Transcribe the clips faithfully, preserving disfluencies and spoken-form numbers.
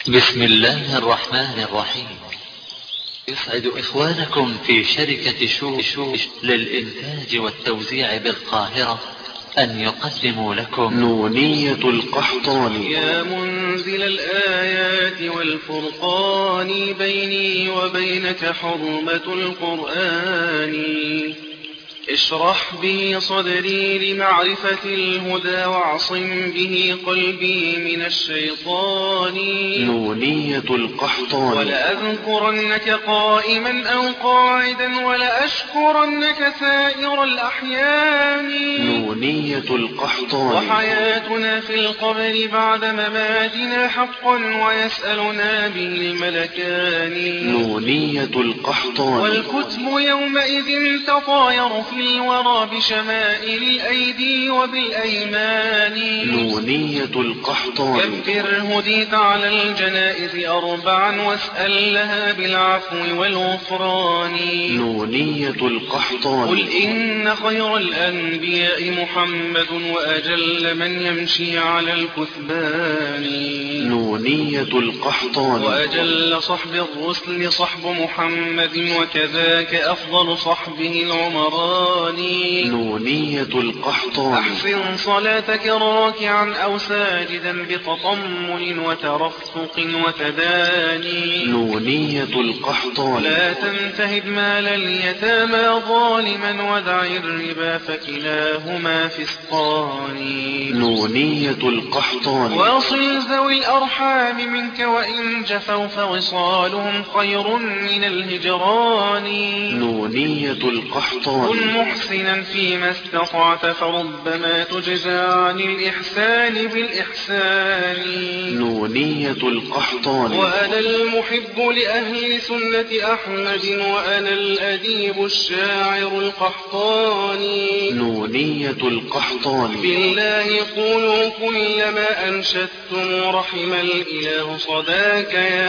بسم الله الرحمن الرحيم. يسعد إخوانكم في شركة شوش للإنتاج والتوزيع بالقاهرة أن يقدموا لكم نونية القحطاني. يا منزل الآيات والفرقان، بيني وبينك حرمة القرآن. اشرح به صدري لمعرفة الهدى، واعصم به قلبي من الشيطان. نونية القحطاني. ولأذكرنك قائما أو قاعدا، ولأشكرنك سائر الأحيان. نونية القحطاني. وحياتنا في القبر بعد مماتنا حقا، ويسألنا به الملكان. نونية القحطاني. والكتب يومئذ تطاير في الورى بشمائل الأيدي وبالأيمان. نونية القحطاني. كبر هديت على الجنائز أربعا، واسأل لها بالعفو والغفران. نونية القحطاني. قل إن خير الأنبياء محمد، وأجل من يمشي على الكثبان. نونية القحطاني. وأجل صحب الرسل صحب محمد، وكذاك أفضل صحبه العمران. نونية القحطاني. أحسن صلاتك راكعا أو ساجدا، بتطمن وترفق وتداني. نونية القحطاني. لا تنتهب مال اليتامى ظالما، ودع الربا فكلاهما فسقان. نونية القحطاني. واصل ذوي الأرحام منك، وإن جفوا فوصالهم خير من الهجران. نونية القحطاني. كن محسنا فيما استطعت، فربما تجزى عن الإحسان بالإحسان. نونية القحطاني. وأنا المحب لأهل سنة أحمد، وأنا الأديب الشاعر القحطاني. نونية القحطاني. بالله قولوا كلما أنشدتم، رحم الإله صداك يا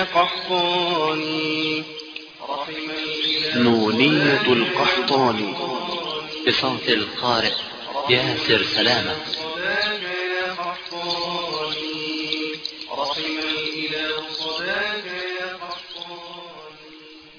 قحطاني. رحم الإله نونية القحطاني. بصوت القارئ ياسر سلامة. صداك يا قحطاني. رحم الإله صداك يا قحطاني.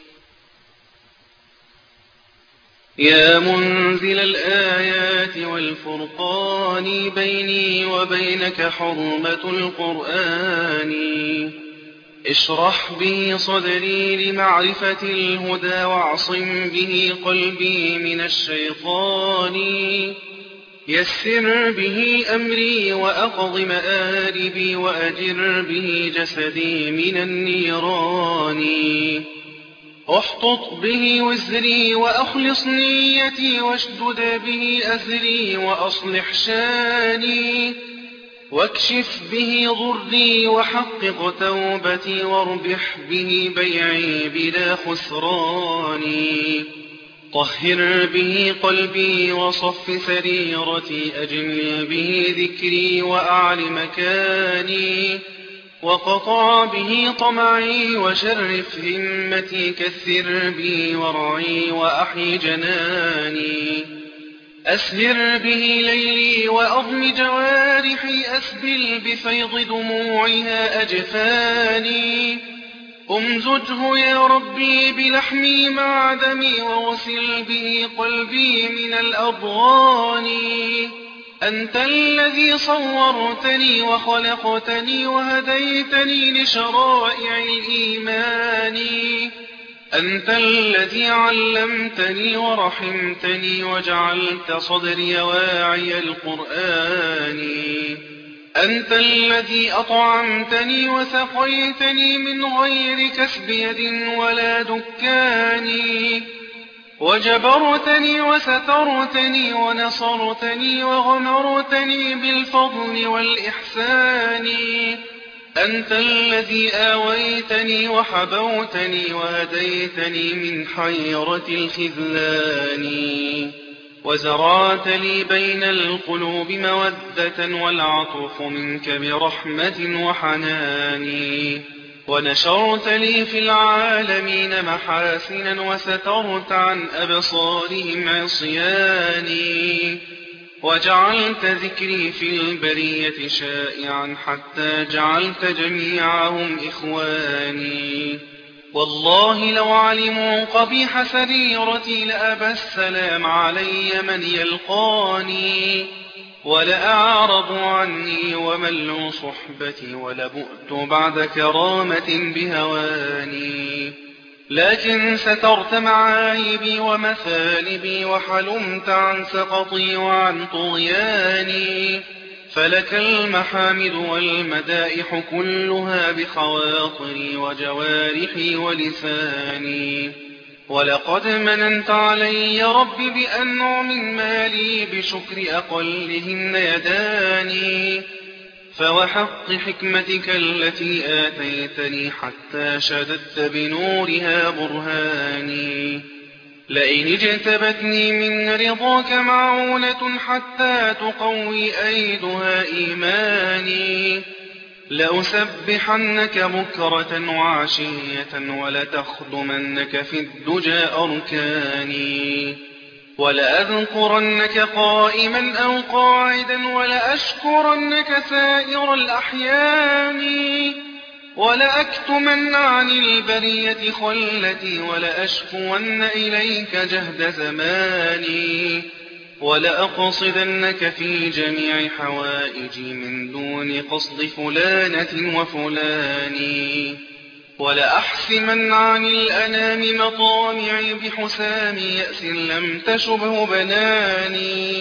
يا منزل الآيات والفرقان، بيني وبينك حرمة القرآن. اشرح به صدري لمعرفة الهدى، واعصم به قلبي من الشيطان. يسر به أمري وأقض مآربي، وأجر به جسدي من النيران. احطط به وزري وأخلص نيتي، واشدد به أزري وأصلح شاني. واكشف به ضري وحقق توبتي، واربح به بيعي بلا خسران. طهر به قلبي وصف سريرتي، أجمل به ذكري وأعل مكاني. وقطع به طمعي وشرف همتي، كثر بي ورعي وأحي جناني. أسهر به ليلي وأضم جوارحي، أسبل بفيض دموعها أجفاني. أمزجه يا ربي بلحمي مع دمي، وغسل به قلبي من الأضغان. أنت الذي صورتني وخلقتني، وهديتني لشرائع الإيمان. أنت الذي علمتني ورحمتني، وجعلت صدري واعي القرآن. أنت الذي أطعمتني وسقيتني من غير كسب يد ولا دكان. وجبرتني وسترتني ونصرتني، وغمرتني بالفضل والإحسان. أنت الذي آويتني وحبوتني، وهديتني من حيرة الخذلان. وزرعت لي بين القلوب مودة، والعطف منك برحمة وحنان. ونشرت لي في العالمين محاسنا، وسترت عن أبصارهم عصياني. وجعلت ذكري في البرية شائعا حتى جعلت جميعهم إخواني. والله لو علموا قبيح سريرتي لأبى السلام علي من يلقاني، ولأعرضوا عني وملوا صحبتي ولبؤت بعد كرامة بهواني. لكن سترت معايبي ومثالبي وحلمت عن سقطي وعن طغياني، فلك المحامد والمدائح كلها بخواطري وجوارحي ولساني. ولقد مننت علي ربي بأنعم مالي بشكر أقلهن يداني، فوحق حكمتك التي آتيتني حتى شددت بنورها برهاني. لئن اجتبتني من رضاك معونة حتى تقوي أيدها إيماني، لأسبحنك بكرة وعشية ولتخدمنك في الدجى أركاني، ولأذكرنك قائما أو قاعدا ولأشكرنك سائر الأحيان، ولأكتمن عن البرية خلتي ولأشكون إليك جهد زماني، ولأقصدنك في جميع حوائجي من دون قصد فلانة وفلان، ولأحسمن عن الأنام مطامعي بحسام يأس لم تشبه بناني،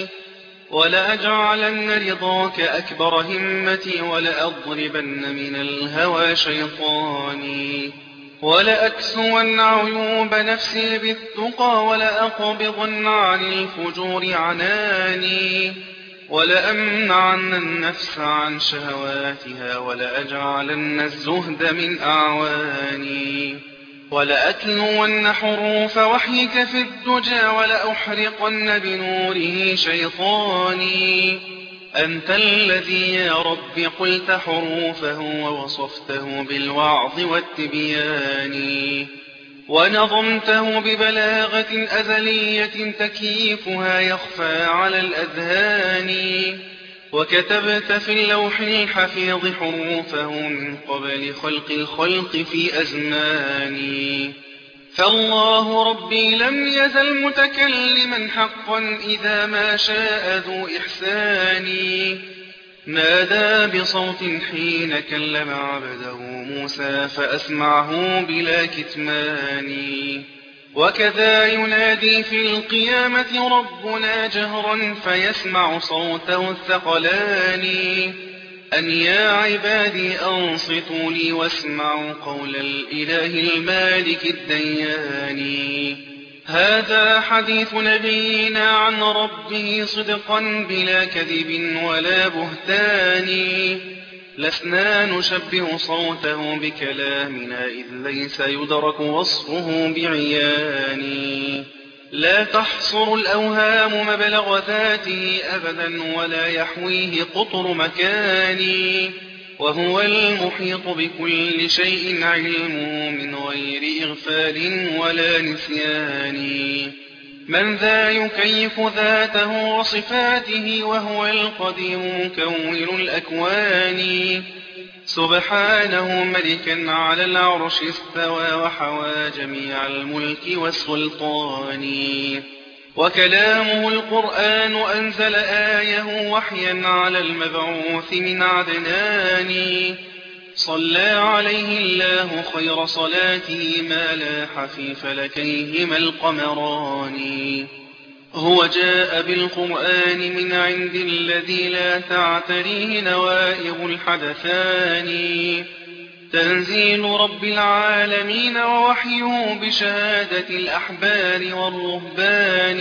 ولأجعلن رضاك أكبر همتي ولأضربن من الهوى شيطاني، ولأكسون عيوب نفسي بالتقى ولأقبضن عن الفجور عناني، ولأمنعن النفس عن شهواتها ولأجعلن الزهد من أعواني، ولأتلون حروف وحيك في الدجى ولأحرقن بنوره شيطاني. أنت الذي يا رب قلت حروفه ووصفته بالوعظ والتبيان، ونظمته ببلاغة أزلية تكييفها يخفى على الأذهان، وكتبت في اللوح الحفيظ حروفه من قبل خلق الخلق في أزماني. فالله ربي لم يزل متكلما حقا إذا ما شاء ذو إحساني، نادى بصوت حين كلم عبده موسى فأسمعه بلا كتمان، وكذا ينادي في القيامة ربنا جهرا فيسمع صوته الثقلان، أن يا عبادي أنصتوا لي واسمعوا قول الإله المالك الديان. هذا حديث نبينا عن ربه صدقا بلا كذب ولا بهتان، لسنا نشبه صوته بكلامنا إذ ليس يدرك وصفه بعيان. لا تحصر الأوهام مبلغ ذاته أبدا ولا يحويه قطر مكان، وهو المحيط بكل شيء علمه من غير إغفال ولا نسيان. من ذا يكيف ذاته وصفاته وهو القدير مكون الأكوان، سبحانه ملكا على العرش استوى وحوى جميع الملك والسلطان. وكلامه القرآن أنزل آيه وحيا على المبعوث من عدنان، صلى عليه الله خير صلاته ما لاح في فلكيهما القمران. هو جاء بالقرآن من عند الذي لا تعتريه نوائب الحدثان، تنزيل رب العالمين ووحيه بشهادة الأحبار والرهبان.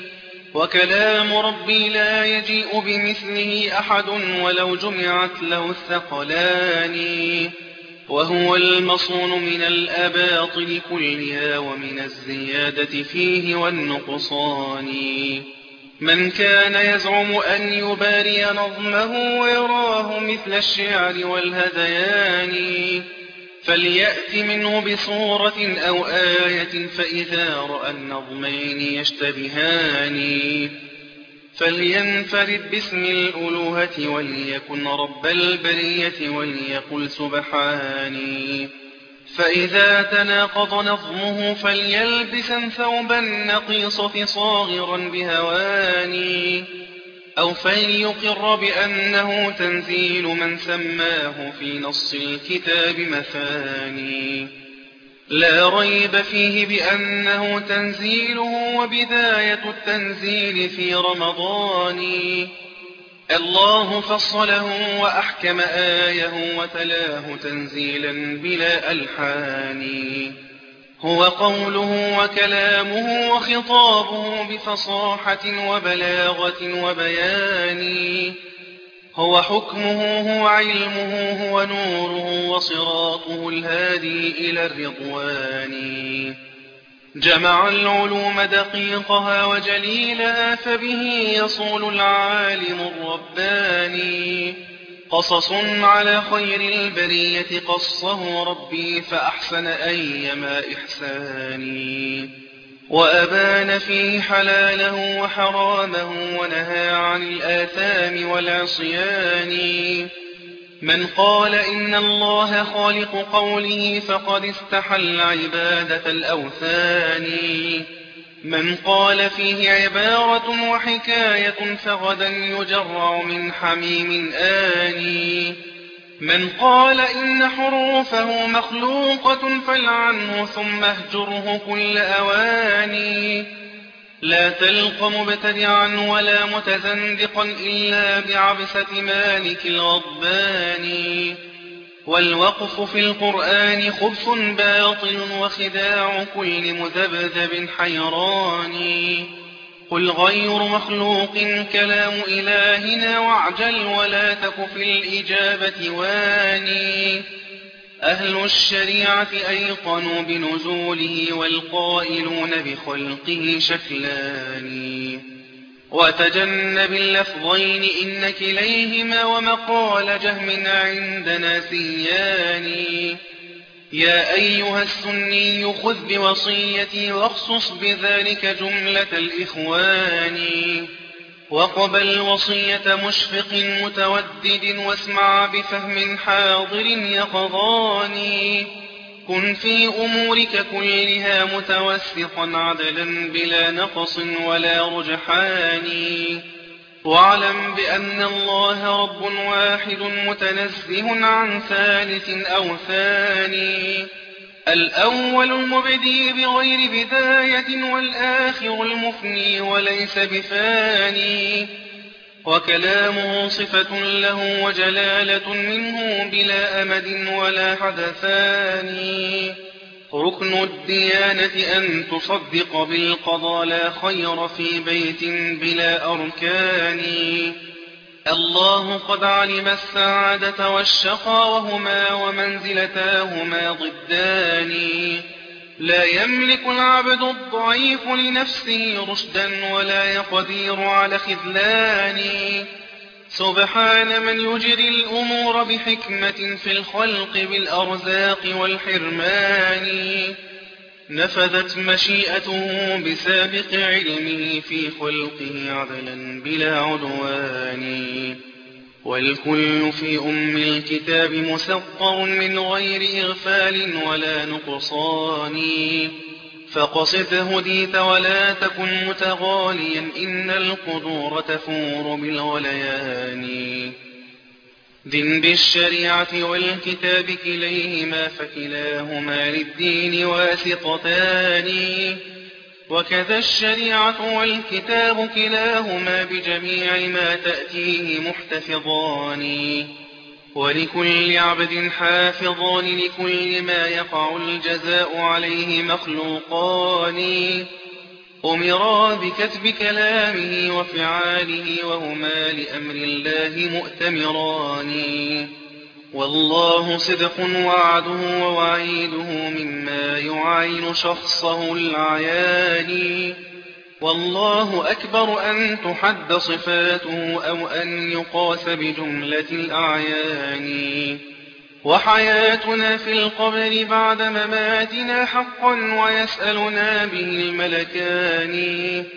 وكلام ربي لا يجيء بمثله أحد ولو جمعت له الثقلان، وهو المصون من الأباطل كلها ومن الزيادة فيه والنقصان. من كان يزعم أن يباري نظمه ويراه مثل الشعر والهذيان، فليأت منه بصورة أو آية فإذا رأى النظمين يشتبهان، فلينفرد باسم الألوهة وليكن رب البرية وليقل سبحاني. فإذا تناقض نظمه فليلبسا ثوب النقيصة صاغرا بهواني، أو فليقر بأنه تنزيل من سماه في نص الكتاب مثاني، لا ريب فيه بأنه تنزيله وبداية التنزيل في رمضان. الله فصله وأحكم آيه وتلاه تنزيلا بلا ألحان، هو قوله وكلامه وخطابه بفصاحة وبلاغة وبيان، هو حكمه هو علمه هو نوره وصراطه الهادي إلى الرضوان. جمع العلوم دقيقها وجليلها فبه يصول العالم الرباني، قصص على خير البرية قصه ربي فأحسن أيما إحساني، وأبان فيه حلاله وحرامه ونهى عن الآثام والعصيان. من قال إن الله خالق قوله فقد استحل عبادة الأوثان، من قال فيه عبارة وحكاية فغدا يجرع من حميم آني، من قال إن حروفه مخلوقة فالعنه ثم اهجره كل أواني. لا تلق مبتدعا ولا متزندقا إلا بعبسة مالك الغضبان، والوقف في القرآن خبث باطل وخداع كل مذبذب حيران. قل غير مخلوق كلام إلهنا واعجل ولا تك في الإجابة واني. أهل الشريعة أيقنوا بنزوله والقائلون بخلقه شكلان، وتجنب اللفظين إن كليهما ومقال جهم عندنا سيان. يا أيها السني خذ بوصيتي واخصص بذلك جملة الإخوان، وقبل وصية مشفق متودد واسمع بفهم حاضر يقظان. كن في أمورك كلها متوسطا عدلا بلا نقص ولا رجحان، واعلم بأن الله رب واحد متنزه عن ثالث أو ثاني، الأول المبدي بغير بداية والآخر المفني وليس بفاني، وكلامه صفة له وجلالة منه بلا أمد ولا حدثان. ركن الديانة أن تصدق بالقضاء لا خير في بيت بلا أركان. الله قد علم السعادة والشقى وهما ومنزلتاهما ضدان، لا يملك العبد الضعيف لنفسه رشدا ولا يقدير على خذلان. سبحان من يجري الأمور بحكمة في الخلق بالأرزاق والحرمان، نفذت مشيئته بسابق علمه في خلقه عدلا بلا عدوان. والكل في أم الكتاب مسطر من غير إغفال ولا نقصان، فقصد هديت ولا تكن متغاليا إن القدور تفور بالغليان. دن بالشريعة والكتاب كليهما فكلاهما للدين واسطتان، وكذا الشريعة والكتاب كلاهما بجميع ما تأتيه محتفظان، ولكل عبد حافظان لكل ما يقع الجزاء عليه مخلوقان. أمرا بكتب كلامه وفعاله وهما لأمر الله مؤتمران، والله صدق وعده ووعيده مما يعين شخصه العيان. والله أكبر أن تحد صفاته أو أن يقاس بجملة الأعيان. وحياتنا في القبر بعد مماتنا حقا ويسألنا به الملكان،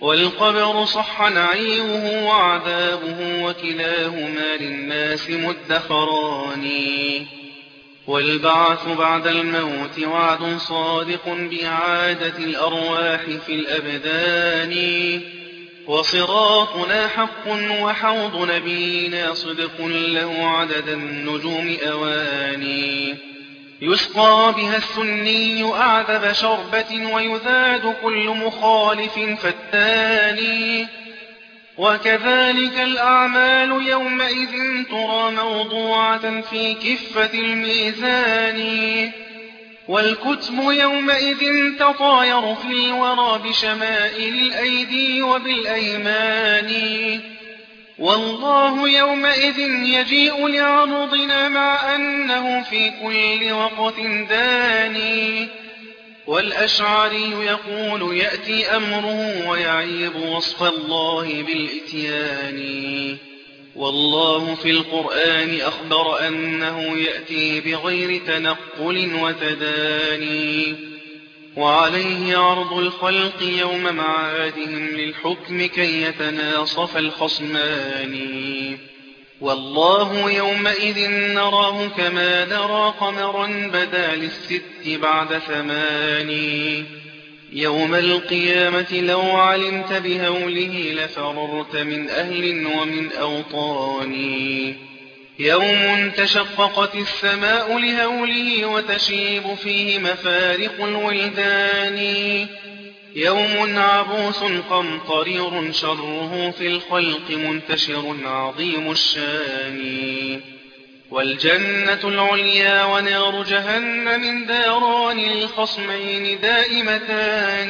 والقبر صح نعيمه وعذابه وكلاهما للناس مدخران والبعث بعد الموت وعد صادق بإعادة الأرواح في الأبدان وصراطنا حق وحوض نبينا صدق له عدد النجوم أواني يسقى بها السني أعذب شربة ويذاد كل مخالف فتاني وكذلك الأعمال يومئذ ترى موضوعة في كفة الميزان والكتب يومئذ تطاير في الورى بشمائل الأيدي وبالأيمان والله يومئذ يجيء لعرضنا مع أنه في كل وقت داني والأشعري يقول يأتي أمره ويعيب وصف الله بالإتيان والله في القرآن أخبر أنه يأتي بغير تنقل وتداني وعليه عرض الخلق يوم معادهم للحكم كي يتناصف الخصمان والله يومئذ نراه كما نرى قمرا بدا للست بعد ثماني يوم القيامة لو علمت بهوله لفررت من أهل ومن أوطان يوم تشققت السماء لهوله وتشيب فيه مفارق الولدان يوم عبوس قمطرير شره في الخلق منتشر عظيم الشان والجنة العليا ونار جهنم داران للخصمين دائمتان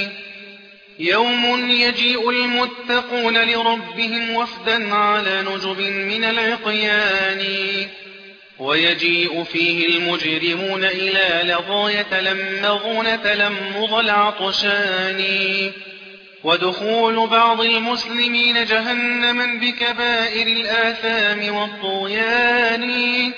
يوم يجيء المتقون لربهم وفدا على نجب من العقيان ويجيء فيه المجرمون إلى لظى يتلمغون تلمغ العطشان ودخول بعض المسلمين جهنما بكبائر الآثام والطغيان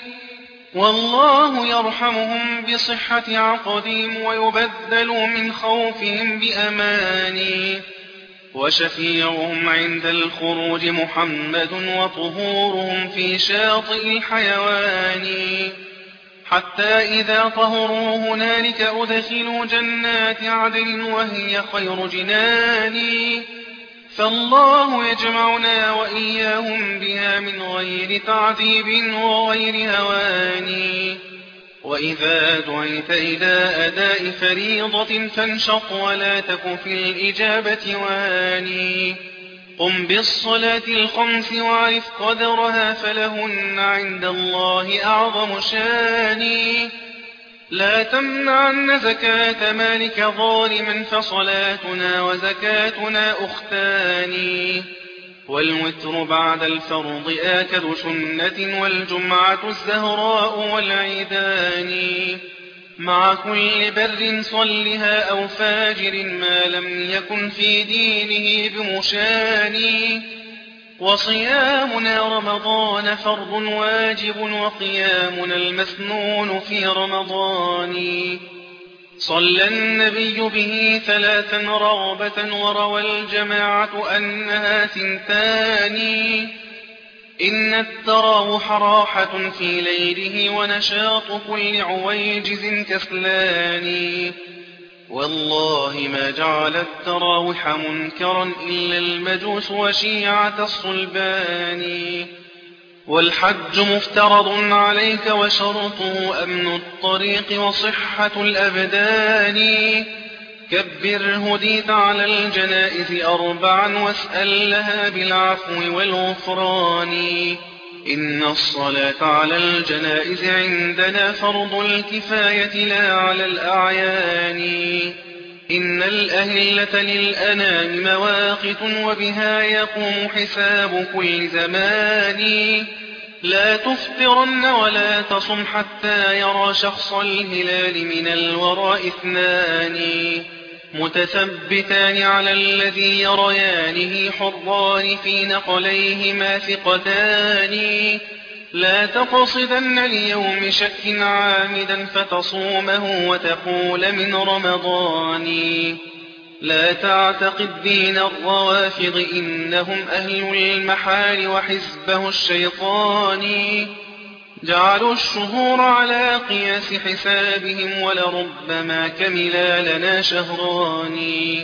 والله يرحمهم بصحة عقدهم ويبدل من خوفهم بأمان وشفيعهم عند الخروج محمد وطهورهم في شاطئ الحيوان حتى إذا طهروا هنالك أدخلوا جنات عدن وهي خير جنان فالله يجمعنا وإياهم بها من غير تعذيب وغير هوان وإذا دعيت إلى أداء فريضة فانشط ولا تك في الإجابة واني قم بالصلاة الخمس وعرف قدرها فلهن عند الله أعظم شان لا تمنعن زكاة مالك ظالما فصلاتنا وزكاتنا أختان والوتر بعد الفرض آكد سنة والجمعة الزهراء والعيدان مع كل بر صلها أو فاجر ما لم يكن في دينه بمشان وصيامنا رمضان فرض واجب وقيامنا المسنون في رمضان صلى النبي به ثلاثا رغبة وروى الجماعة أنها ثنتان إن التراوح راحة في ليله ونشاط كل عويجز كسلان والله ما جعل التراوح منكرا إلا المجوس وشيعة الصلبان والحج مفترض عليك وشرطه أمن الطريق وصحة الأبدان كبر هديت على الجنائز أربعا واسأل لها بالعفو والغفران إن الصلاة على الجنائز عندنا فرض الكفاية لا على الأعيان إن الأهلة للأنام مواقت وبها يقوم حساب كل زمان لا تفطرن ولا تصم حتى يرى شخص الهلال من الوراء اثنان متثبتان على الذي يريانه حران في نقليهما ثقتان لا تقصدن ليوم شك عامدا فتصومه وتقول من رمضان لا تعتقد دين الروافض إنهم أهل المحال وحزبه الشيطاني جعلوا الشهور على قياس حسابهم ولربما كملا لنا شهران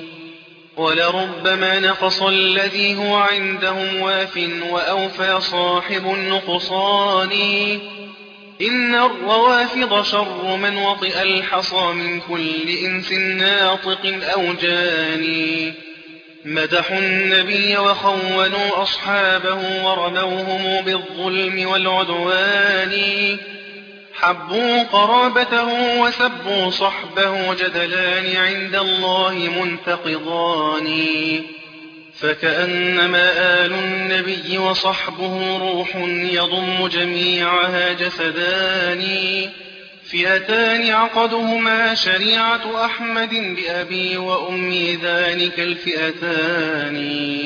ولربما نقص الذي هو عندهم واف وأوفى صاحب النقصان إن الروافض شر من وطئ الحصى من كل إنس ناطق أو جاني مدحوا النبي وخونوا أصحابه ورموهم بالظلم والعدوان حبوا قرابته وسبوا صحبه جدلان عند الله منتقضان فكأنما آل النبي وصحبه روح يضم جميعها جسدان فئتان عقدهما شريعة أحمد بأبي وأمي ذلك الفئتان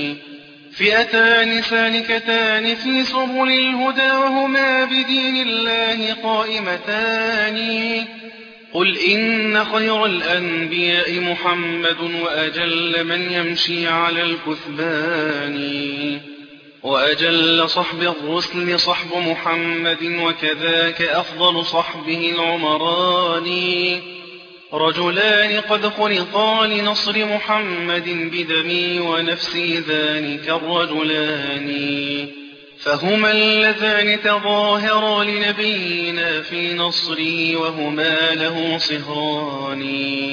فئتان سالكتان في سبل الهدى وهما بدين الله قائمتان قل إن خير الأنبياء محمد وأجل من يمشي على الكثبان وأجل صحب الرسل صحب محمد وكذاك أفضل صحبه العمران رجلان قد خلقا لنصر محمد بدمي ونفسي ذلك الرجلان فهما اللذان تظاهرا لنبينا في نصره وهما له صهران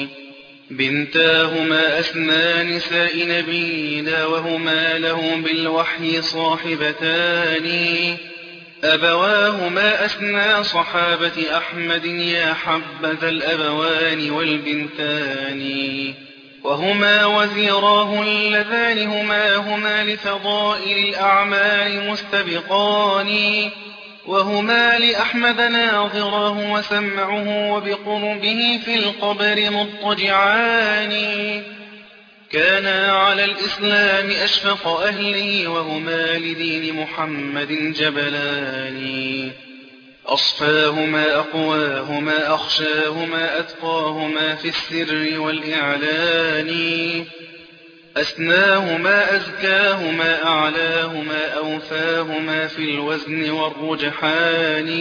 بنتاهما أثنى نساء نبينا وهما له بالوحي صاحبتان أبواهما أثنى صحابة أحمد يا حبذا الأبوان والبنتان وهما وزيراه اللذان هما هما لفضائل الأعمال مستبقان وهما لأحمد ناظراه وسمعه وبقربه في القبر مضطجعان كانا على الإسلام أشفق أهله وهما لدين محمد جبلان أصفاهما أقواهما أخشاهما أتقاهما في السر والإعلان أسناهما أزكاهما أعلاهما أوفاهما في الوزن والرجحان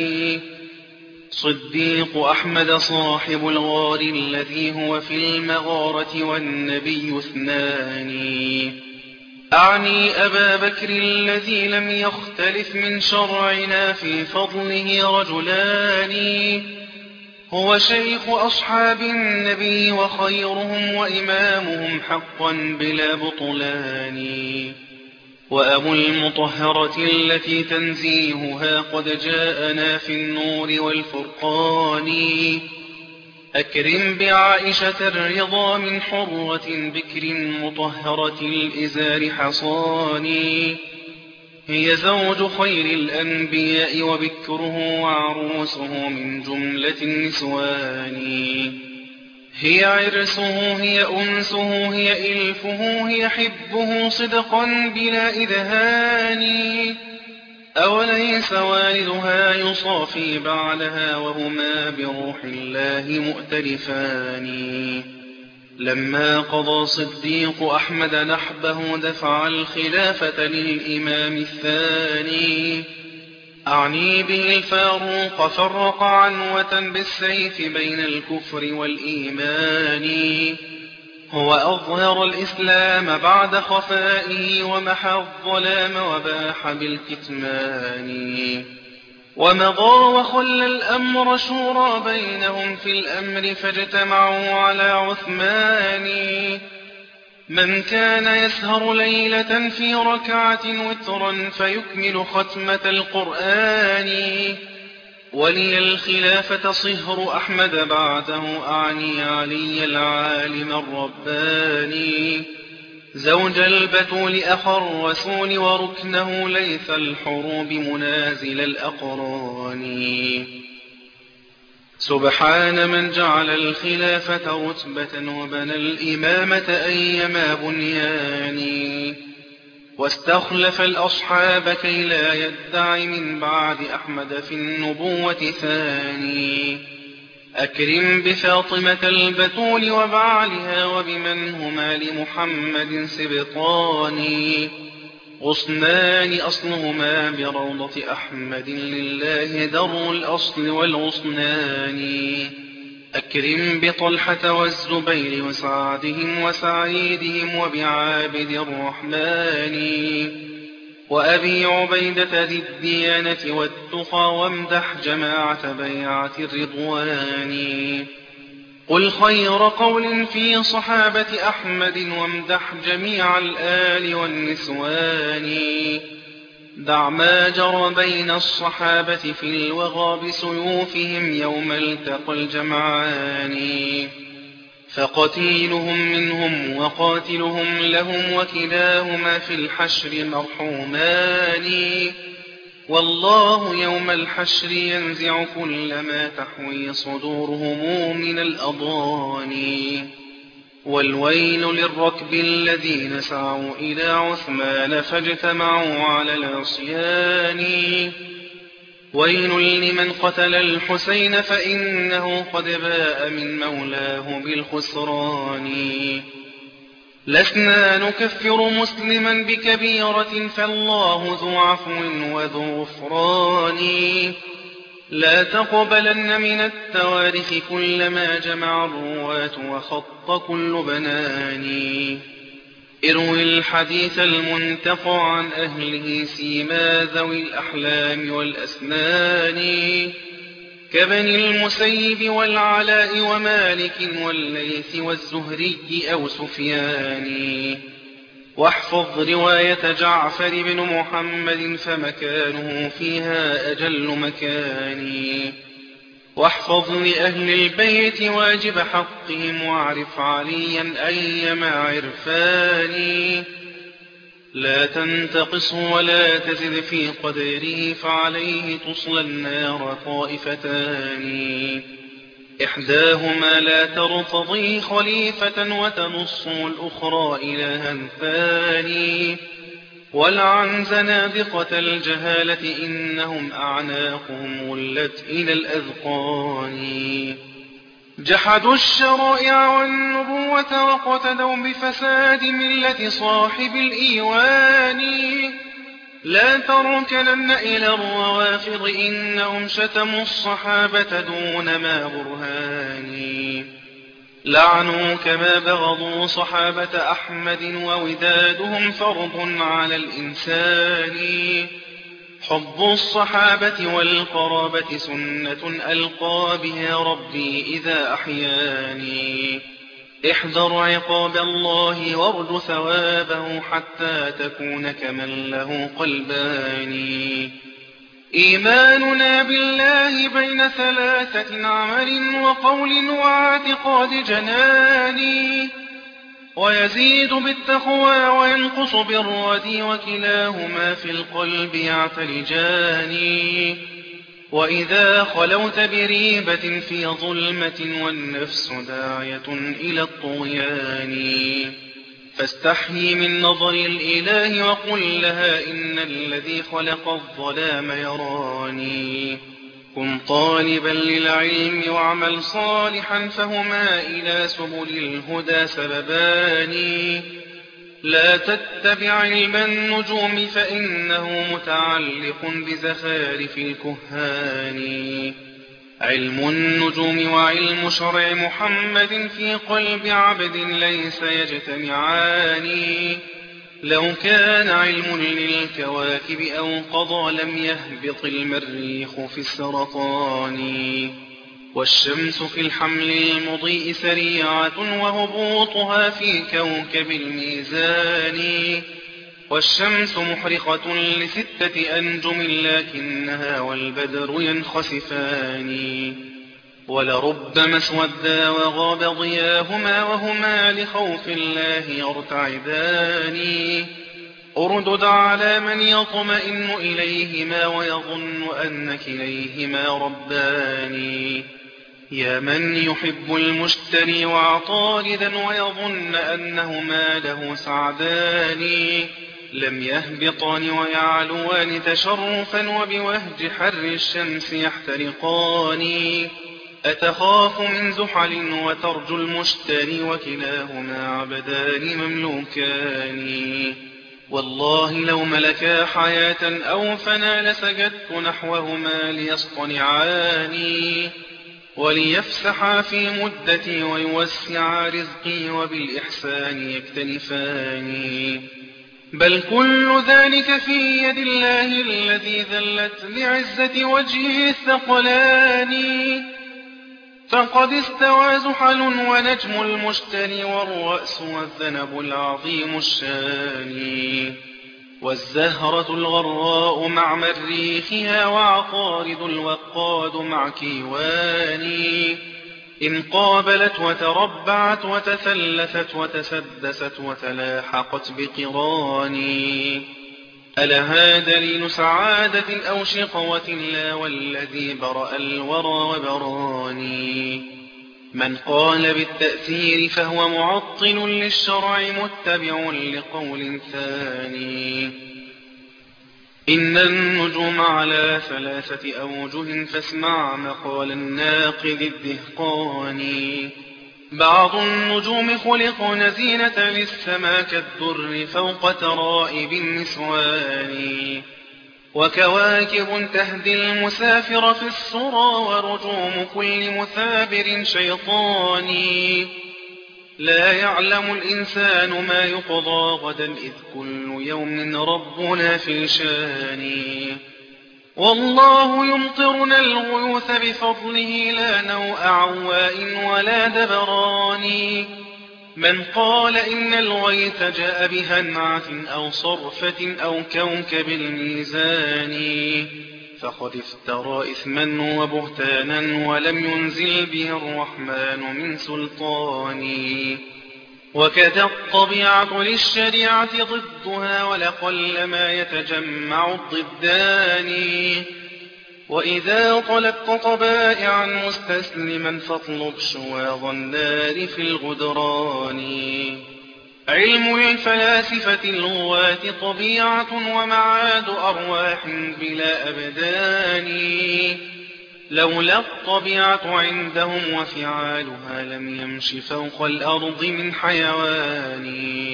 صديق أحمد صاحب الغار الذي هو في المغارة والنبي اثنان أعني أبا بكر الذي لم يختلف من شرعنا في فضله رجلان هو شيخ أصحاب النبي وخيرهم وإمامهم حقا بلا بطلان وأبو المطهرة التي تنزيهها قد جاءنا في النور والفرقان أكرم بعائشة الرضا من حرة بكر مطهرة الإزار حصاني هي زوج خير الأنبياء وبكره وعروسه من جملة النسوان هي عرسه هي أنسه هي إلفه هي حبه صدقا بلا إذهان أوليس والدها يصافي بعلها وهما بروح الله مؤتلفان لما قضى صديق أحمد نحبه دفع الخلافة للإمام الثاني أعني به الفاروق فرق عنوة بالسيف بين الكفر والإيمان هو أظهر الإسلام بعد خفائه ومحى الظلام وباح بالكتمان ومضى وخلى الأمر شورى بينهم في الأمر فاجتمعوا على عثمان من كان يسهر ليلة في ركعة وترا فيكمل ختمة القرآن ولي الخلافة صهر أحمد بعده أعني علي العالم الرباني زوج البتول أخ الرسول وركنه ليث الحروب منازل الأقران سبحان من جعل الخلافة رتبة وبنى الإمامة أيما بنيان واستخلف الأصحاب كي لا يدعي من بعد أحمد في النبوة ثاني أكرم بفاطمة البتول وبعلها وبمن هما لمحمد سبطان غصنان أصلهما بروضة أحمد لله در الأصل والغصنان أكرم بطلحة والزبير وسعدهم وسعيدهم وبعابد الرحمن وأبي عبيدة ذي الديانة والتقى وامدح جماعة بيعة الرضوان قل خير قول في صحابة أحمد وامدح جميع الآل والنسوان دع ما جرى بين الصحابة في الوغى بسيوفهم يوم التقى الجمعان فقتيلهم منهم وقاتلهم لهم وكلاهما في الحشر مرحومان والله يوم الحشر ينزع كل ما تحوي صدورهم من الأضغان والويل للركب الذين سعوا إلى عثمان فاجتمعوا على العصيان ويل لمن قتل الحسين فإنه قد باء من مولاه بالخسران لسنا نكفر مسلما بكبيرة فالله ذو عفو وذو غفران لا تقبلن من التوارث كل ما جمع الرواة وخط كل بنان اروي الحديث المنتقى عن أهله سيما ذوي الأحلام والأسنان كبني المسيب والعلاء ومالك والليث والزهري أو سفيان واحفظ رواية جعفر بن محمد فمكانه فيها أجل مكان واحفظ لأهل البيت واجب حقهم واعرف عليا أيما عرفان لا تنتقص ولا تزد في قدره فعليه تصلى النار طائفتان إحداهما لا ترتضي خليفة وتنص الأخرى إلها ثاني ولعن زنادقة الجهالة إنهم أعناقهم ولت إلى الأذقان جحدوا الشرائع والنبوة وقتدوا بفساد ملة صاحب الإيوان لا تركنن إلى الروافض إنهم شتموا الصحابة دون ما برهان لعنوا كما بغضوا صحابة أحمد وودادهم فرض على الإنسان حب الصحابة والقرابة سنة ألقى بها ربي إذا أحياني احذر عقاب الله وارج ثوابه حتى تكون كمن له قلبان إيماننا بالله بين ثلاثة عمل وقول واعتقاد جناني ويزيد بالتقوى وينقص بالردي وكلاهما في القلب يعتلجان وإذا خلوت بريبة في ظلمة والنفس داعية إلى الطغيان فاستحيي من نظر الإله وقل لها إن الذي خلق الظلام يراني كن طالبا للعلم واعمل صالحا فهما إلى سبل الهدى سببان لا تتبع علم النجوم فإنه متعلق بزخارف الكهان علم النجوم وعلم شرع محمد في قلب عبد ليس يجتمعان لو كان علم للكواكب أو قضى لم يهبط المريخ في السرطان والشمس في الحمل المضيء سريعة وهبوطها في كوكب الميزان والشمس محرقة لستة أنجم لكنها والبدر ينخسفان ولربما اسودا وغاب ضياهما وهما لخوف الله يرتعدان اردد على من يطمئن إليهما ويظن أن كليهما ربان يا من يحب المشتري وعطاردا ويظن أنهما له سعدان لم يهبطان ويعلوان تشرفا وبوهج حر الشمس يحترقان أتخاف من زحل وترجو المشتري وكلاهما عبدان مملوكان والله لو ملكا حياة أو فنا لسجدت نحوهما ليصطنعان وليفسحا في مدتي ويوسعا رزقي وبالإحسان يكتنفان بل كل ذلك في يد الله الذي ذلت لعزة وجهه الثقلان فقد استوى زحل ونجم المشتري والرأس والذنب العظيم الشان والزهرة الغراء مع مريخها وعقارد الوقاد مع كيوان إن قابلت وتربعت وتثلثت وتسدست وتلاحقت بقران ألها دليل سعادة أو شقوة لا والذي برأ الورى وبراني من قال بالتأثير فهو معطل للشرع متبع لقول ثاني إن النجوم على ثلاثة أوجه فاسمع مقال الناقد الدهقاني بعض النجوم خلقن زينة للسما كالدر فوق ترائب النسوان وكواكب تهدي المسافر في السرى ورجوم كل مثابر شيطاني لا يعلم الإنسان ما يقضى غدا إذ كل يوم ربنا في شان والله يمطرنا الغيوث بفضله لا نوء عواء ولا دبران من قال إن الغيث جاء بهنعة أو صرفة أو كوكب الميزان فقد افترى إثما وبهتانا ولم ينزل به الرحمن من سلطان وكذا الطبيعة للشريعة ضدها ولقل ما يتجمع الضدان وإذا طلبت طبائعا مستسلما فاطلب شواظ النار في الغدران علم الفلاسفة الغواة طبيعة ومعاد أرواح بلا أبدان لولا الطبيعة عندهم وفعالها لم يمش فوق الأرض من حيوان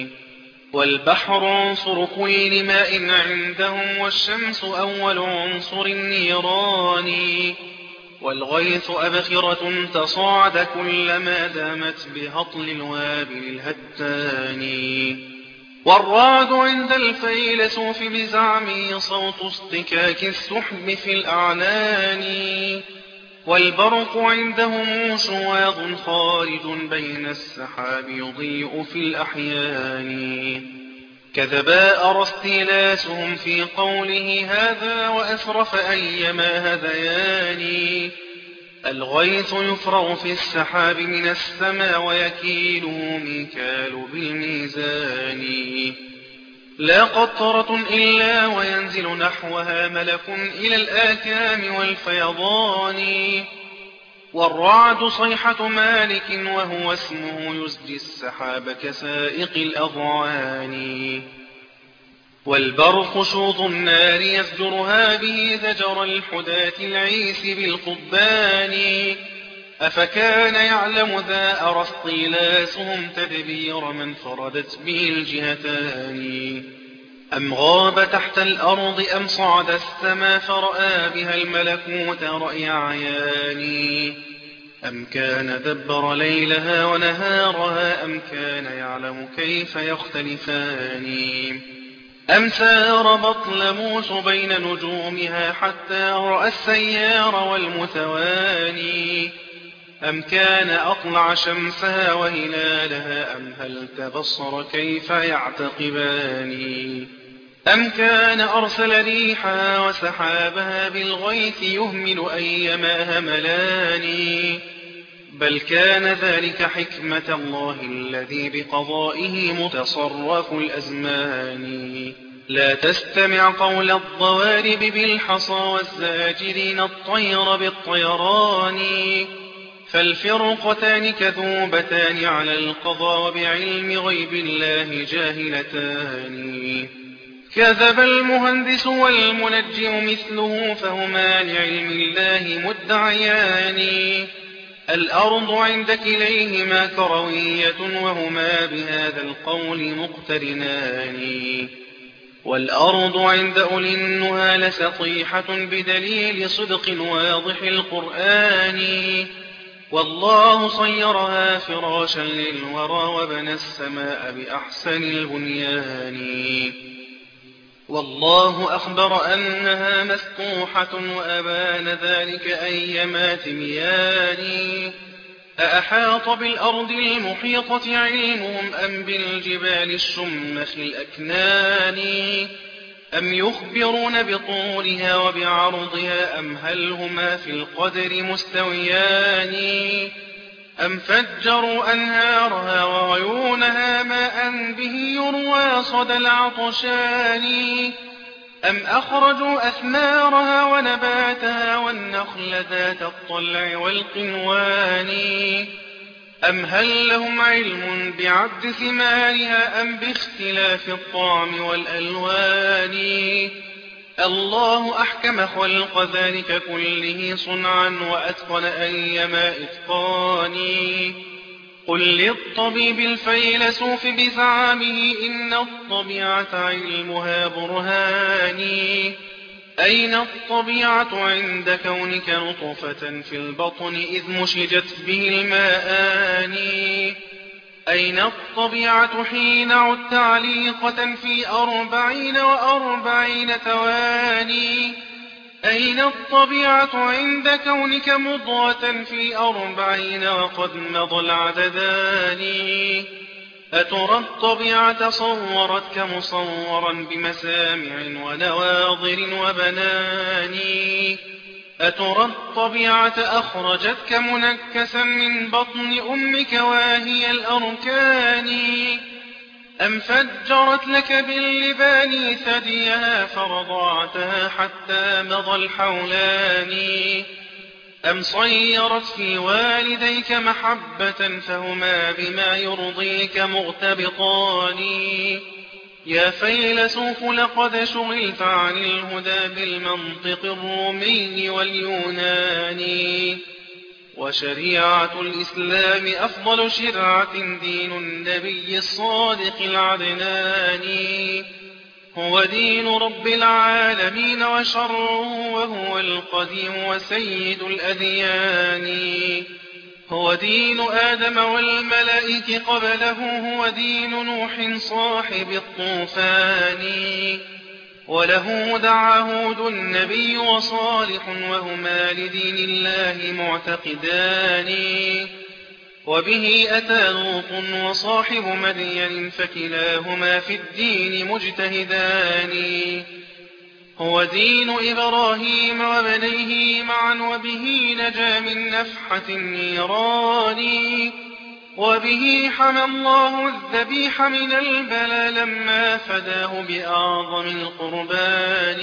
والبحر عنصر كل ماء عندهم والشمس أول عنصر النيران والغيث أبخرة تصاعد كلما دامت بهطل الوابل الهتان والرعد عند الفيلسوف بزعمه صوت اصطكاك السحب في الأعنان والبرق عندهم شواظ خارج بين السحاب يضيء في الأحيان كذبا أرسطيلاسهم في قوله هذا وأسرف أيما هذيان الغيث يفرغ في السحاب من السماء ويكيله ميكال بالميزان لا قطرة إلا وينزل نحوها ملك إلى الآكام والفيضان والرعد صيحة مالك وهو اسمه يزجي السحاب كسائق الأضعان والبرق شوط النار يفجرها به زجر الحداة العيس بالقبان أفكان يعلم ذا أرسطيلاسهم تدبير من فردت به الجهتان أم غاب تحت الأرض أم صعد السما فرأى بها الملكوت رأي عيان أم كان دبر ليلها ونهارها أم كان يعلم كيف يختلفان أم سار بطلموس بين نجومها حتى رأى السيار والمثواني أم كان أطلع شمسها وهلالها أم هل تبصر كيف يعتقبان أم كان أرسل ريحها وسحابها بالغيث يهمل أيما هملان بل كان ذلك حكمة الله الذي بقضائه متصرف الأزمان لا تستمع قول الضوارب بالحصى والزاجرين الطير بالطيران فالفرقتان كذوبتان على القضاء وبعلم غيب الله جاهلتان كذب المهندس والمنجم مثله فهما لعلم الله مدعيان الأرض عند كليهما كروية وهما بهذا القول مقترنان، والأرض عند أولي النهى لسطيحة بدليل صدق واضح القرآن، والله صيرها فراشا للورى وبنى السماء بأحسن البنيان، والله أخبر أنها مسطوحة وأبان ذلك أيما تميان، أأحاط بالأرض المحيطة علمهم أم بالجبال الشمخ الأكنان، أم يخبرون بطولها وبعرضها أم هل هما في القدر مستويان، أم فجروا أنهارها وعيونها ماء به يروى صدى العطشان، أم أخرجوا أثمارها ونباتها والنخل ذات الطلع والقنوان، أم هل لهم علم بعد ثمارها أم باختلاف الطعم والألوان، الله أحكم خلق ذلك كله صنعا وأتقن أيما إتقان، قل للطبيب الفيلسوف بزعمه إن الطبيعة علمها برهان، أين الطبيعة عند كونك نطفة في البطن إذ مشجت به الماءان، أين الطبيعة حين عدت عليقة في أربعين وأربعين ثواني، أين الطبيعة عند كونك مضغة في أربعين وقد مضى العددان، أترى الطبيعة صورتك مصورا بمسامع ونواظر وبنان، أترى الطبيعة أخرجتك منكسا من بطن أمك واهي الأركان، أم فجرت لك باللبان ثديها فرضعتها حتى مضى الحولان، أم صيرت في والديك محبة فهما بما يرضيك مغتبطان، يا فيلسوف لقد شغلت عن الهدى بالمنطق الرومي واليوناني، وشريعة الإسلام أفضل شرعة دين النبي الصادق العدناني، هو دين رب العالمين وشرعه وهو القديم وسيد الأديان، هو دين آدم والملائكة قبله، هو دين نوح صاحب الطوفان، وله دعا هود النبي وصالح وهما لدين الله معتقدان، وبه أتى لوط وصاحب مدين فكلاهما في الدين مجتهدان، هو دين إبراهيم وبنيه معا وبه نجا من نفحة النيران، وبه حمى الله الذبيح من البلى لما فداه بأعظم القربان،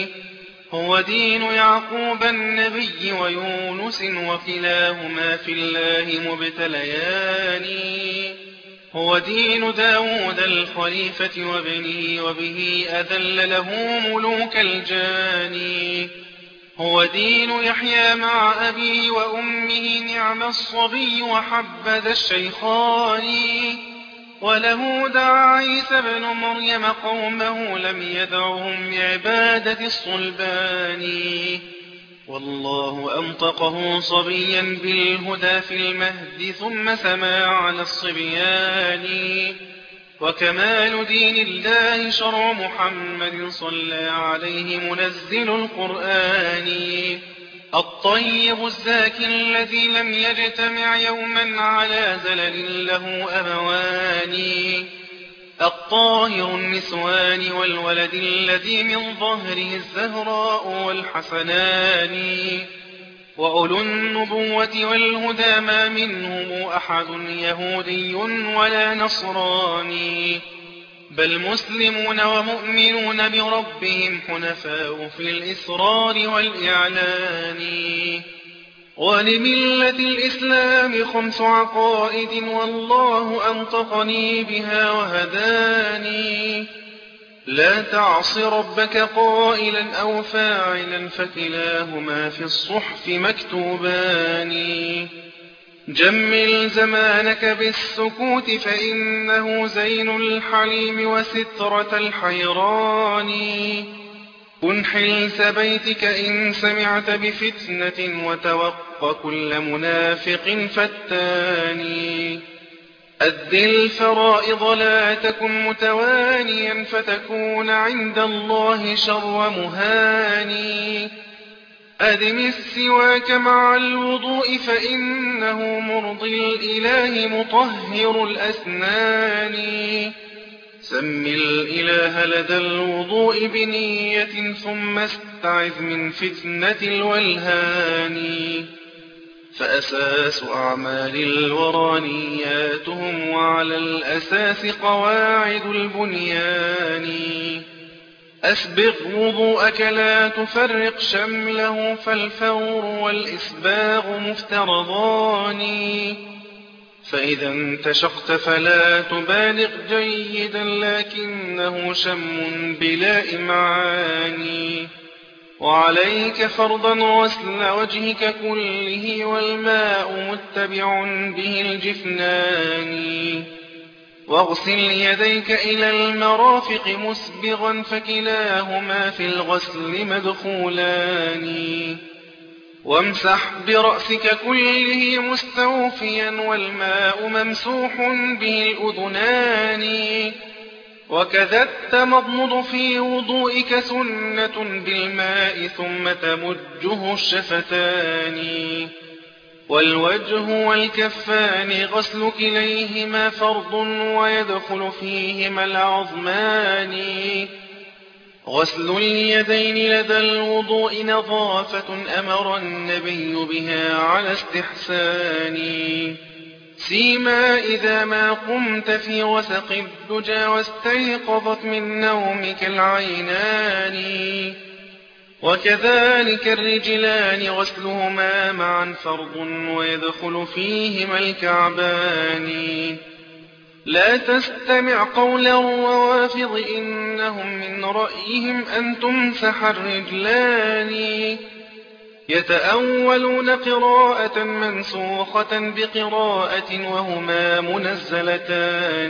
هو دين يعقوب النبي ويونس وكلاهما في الله مبتليان، هو دين داود الخليفة وابنه وبه أذل له ملوك الجان، هو دين يحيى مع أبيه وأمه نعم الصبي وحبذا الشيخان، وله دعا عيسى ابن مريم قومه لم يدعهم بعبادة الصلبان، والله أنطقه صبيا بالهدى في المهد ثم سما على الصبيان، وكمال دين الله شرع محمد صلى عليه منزل القرآن، الطيب الزاكي الذي لم يجتمع يوما على زلل له أبوان، الطاهر النسوان والولد الذي من ظهره الزهراء والحسنان، وأولو النبوة والهدى ما منهم أحد يهودي ولا نصراني، بل مسلمون ومؤمنون بربهم حنفاء في الإسرار والإعلان، ولملة الإسلام خمس عقائد والله أنطقني بها وهداني، لا تعص ربك قائلا أو فاعلا فكلاهما في الصحف مكتوبان، جمل زمانك بالسكوت فإنه زين الحليم وسترة الحيران. كن حلس بيتك إن سمعت بفتنة وتوق كل منافق فتان. أد الفرائض لا تكن متوانيا فتكون عند الله شر مهاني. أدم السواك مع الوضوء فإنه مرضي الإله مطهر الأسنان. سم الإله لدى الوضوء بنية ثم استعذ من فتنة الولهان. فأساس أعمال الورى نياتهم وعلى الأساس قواعد البنيان. أسبغ وضوءك لا تفرق شمله فالفور والإسباغ مفترضان. فإذا انتشقت فلا تبالغ جيدا لكنه شم بلا إمعان. وعليك فرضا غسل وجهك كله والماء متبع به الجفنان. واغسل يديك إلى المرافق مسبغا فكلاهما في الغسل مدخولان. وامسح برأسك كله مستوفيا والماء ممسوح به الأذنان. وكذا التمضمض في وضوئك سنة بالماء ثم تمجه الشفتان. والوجه والكفان غسل كليهما فرض ويدخل فيهما العظمان. غسل اليدين لدى الوضوء نظافة أمر النبي بها على استحسان. سيما إذا ما قمت في وسق الدجى واستيقظت من نومك العينان. وكذلك الرجلان غسلهما معا فرض ويدخل فيهما الكعبان. لا تستمع قول الروافض إنهم من رأيهم أن تمسح الرجلان. يتأولون قراءة منسوخة بقراءة وهما منزلتان.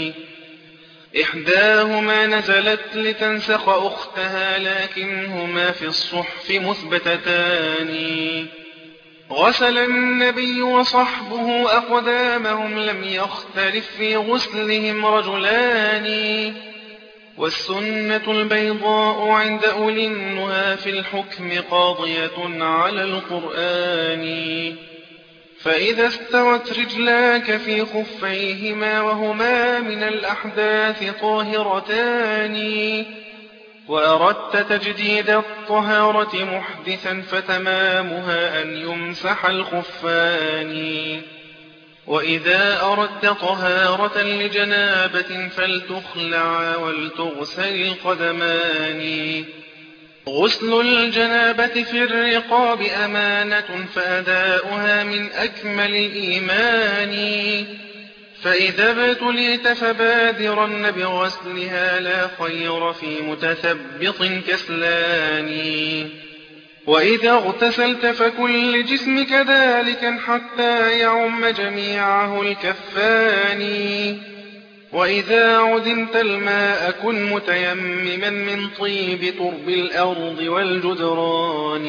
إحداهما نزلت لتنسخ أختها لكنهما في الصحف مثبتتان. غسل النبي وصحبه أقدامهم لم يختلف في غسلهم رجلان. والسنة البيضاء عند أولي النهى في الحكم قاضية على القرآن. فإذا استوت رجلاك في خفيهما وهما من الأحداث طاهرتان. وأردت تجديد الطهارة محدثا فتمامها أن يمسح الخفان. وإذا أردت طهارة لجنابة فلتخلع ولتغسل القدمان. غسل الجنابة في الرقاب أمانة فأداؤها من أكمل الإيمان. فإذا ابتليت فبادرن بغسلها لا خير في متثبط كسلان. وإذا اغتسلت فكن لجسمك ذلكا حتى يعم جميعه الكفان. وإذا عدمت الماء كن متيمما من طيب ترب الأرض والجدران.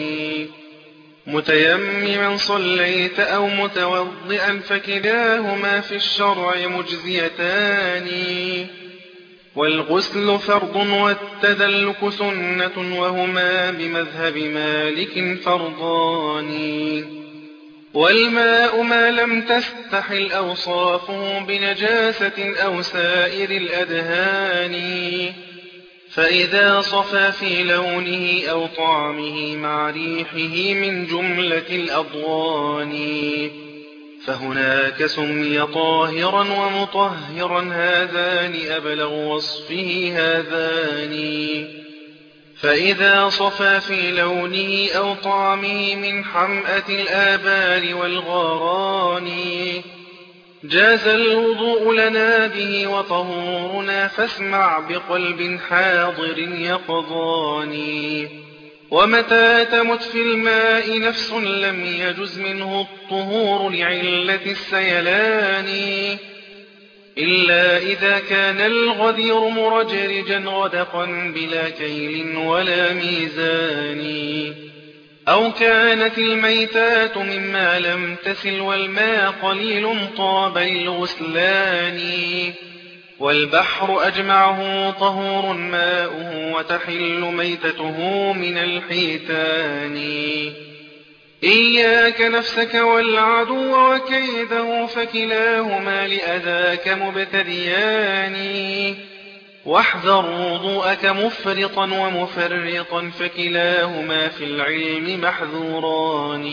متيمما صليت أو متوضئا فكلاهما في الشرع مجزيتان. والغسل فرض والتدلك سنة وهما بمذهب مالك فرضان. والماء ما لم تستحل أوصافه بنجاسة أو سائر الأدهان. فإذا صفى في لونه أو طعمه مع ريحه من جملة الأضوان فهناك سمي طاهرا ومطهرا هذان أبلغ وصفه هذان. فإذا صفى في لونه أو طعمه من حمأة الآبار والغران جاز الوضوء لنا به وطهورنا فاسمع بقلب حاضر يقظان. ومتى تمت في الماء نفس لم يجز منه الطهور لعلة السيلان إلا إذا كان الغدير مرجرجا غدقا بلا كيل ولا ميزان أو كانت الميتات مما لم تسل والماء قليل طاب للغسلان والبحر أجمعه طهور ماؤه وتحل ميتته من الحيتان إياك نفسك والعدو وكيده فكلاهما لأذاك مبتديان واحذر وضوءك مفرطا ومفرطا فكلاهما في العلم محذوران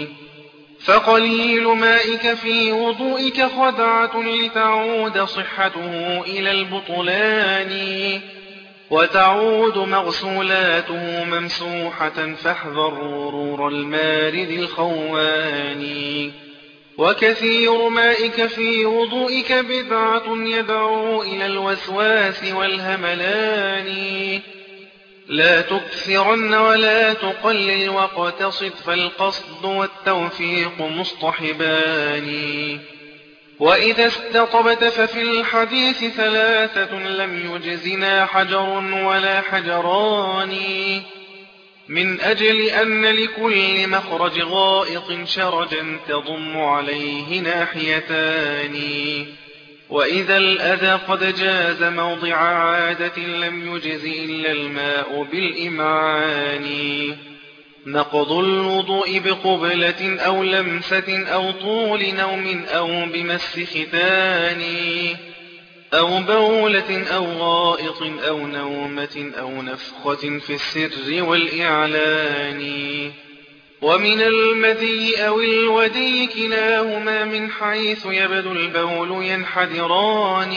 فقليل مائك في وضوئك خدعة لتعود صحته إلى البطلان وتعود مغسولاته ممسوحة فاحذر غرور المارد الخوان وكثير مائك في وضوئك بدعة يدعو إلى الوسواس والهملان لا تكثرن ولا تقلل واقتصد فالقصد والتوفيق مصطحبان وإذا استطبت ففي الحديث ثلاثة لم يجزنا حجر ولا حجران من أجل أن لكل مخرج غائط شرجا تضم عليه ناحيتان وإذا الأذى قد جاز موضع عادة لم يجز إلا الماء بالإمعان نقض الوضوء بقبلة أو لمسة أو طول نوم أو بمس ختان أو بولة أو غائط أو نومة أو نفخة في السر والإعلان ومن المذي أو الودي كلاهما من حيث يبدو البول ينحدران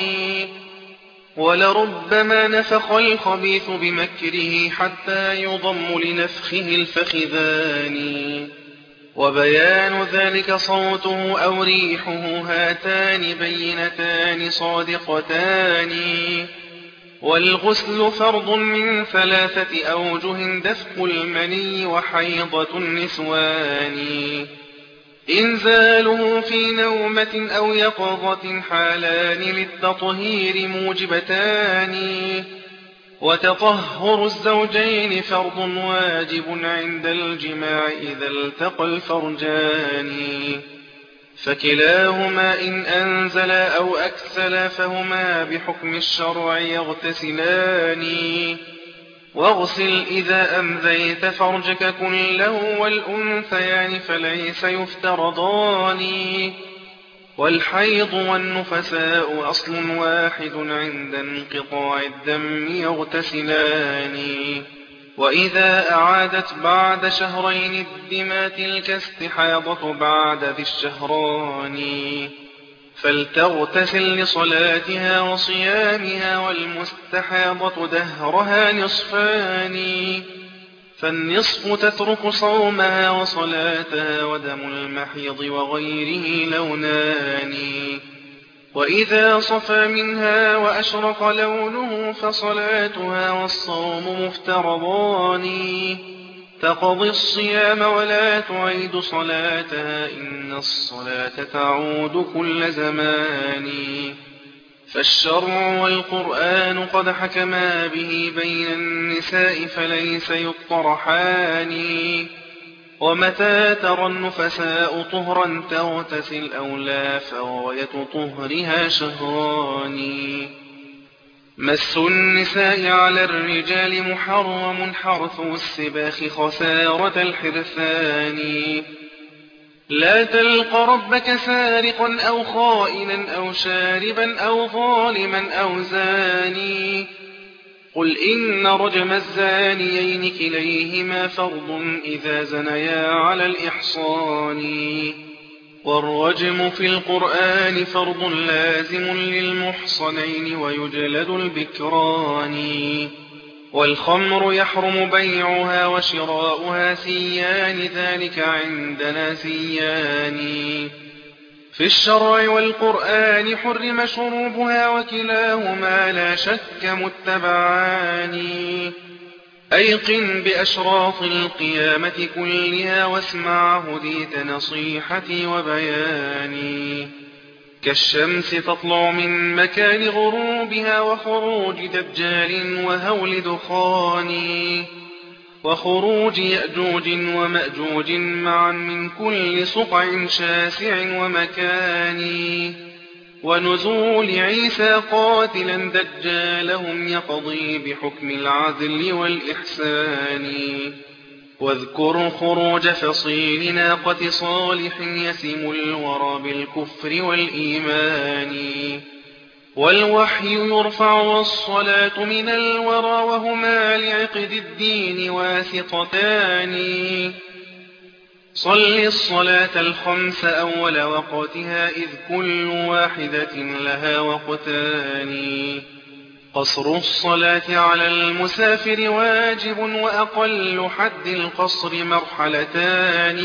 ولربما نفخ الخبيث بمكره حتى يضم لنفخه الفخذان وبيان ذلك صوته أو ريحه هاتان بينتان صادقتان والغسل فرض من ثلاثة أوجه دفق المني وحيضة النسوان إنزاله في نومة أو يقظة حالان للتطهير موجبتان وتطهر الزوجين فرض واجب عند الجماع إذا التقى الفرجان فكلاهما إن أنزلا أو أكسلا فهما بحكم الشرع يغتسلان واغسل إذا أمذيت فرجك كله والأنثيان فليس يفترضان والحيض والنفساء أصل واحد عند انقطاع الدم يغتسلان وإذا أعادت بعد شهرين الدماء تلك استحاضة بعد ذي الشهران فلتغتسل لصلاتها وصيامها والمستحاضة دهرها نصفان فالنصف تترك صومها وصلاتها ودم المحيض وغيره لونان وإذا صفى منها وأشرق لونه فصلاتها والصوم مفترضان تقضي الصيام ولا تعيد صلاتها إن الصلاة تعود كل زمان فالشرع والقرآن قد حكما به بين النساء فليس يطرحان ومتى ترى النفساء طهرا تغتسل أو لا فغاية طهرها شهران مس النساء على الرجال محرم حرث السباخ خسارة الحرثان لا تلق ربك سارقا أو خائنا أو شاربا أو ظالما أو زاني قل إن رجم الزانيين كليهما فرض إذا زنيا على الإحصان والرجم في القرآن فرض لازم للمحصنين ويجلد البكران والخمر يحرم بيعها وشراؤها سيان ذلك عندنا سيان في الشرع والقرآن حرم شربها وكلاهما لا شك متبعان أيقن بأشراط القيامة كلها واسمع هديت نصيحتي وبياني. كالشمس تطلع من مكان غروبها وخروج دجال وهول دخان وخروج يأجوج ومأجوج معا من كل صقع شاسع ومكان ونزول عيسى قاتلا دجالهم يقضي بحكم العدل والإحسان. واذكر خروج فصيل ناقة صالح يسم الورى بالكفر والإيمان. والوحي يرفع والصلاة من الورى وهما لعقد الدين واثقتان. صل الصلاة الخمس أول وقتها إذ كل واحدة لها وقتان. قصر الصلاة على المسافر واجب وأقل حد القصر مرحلتان.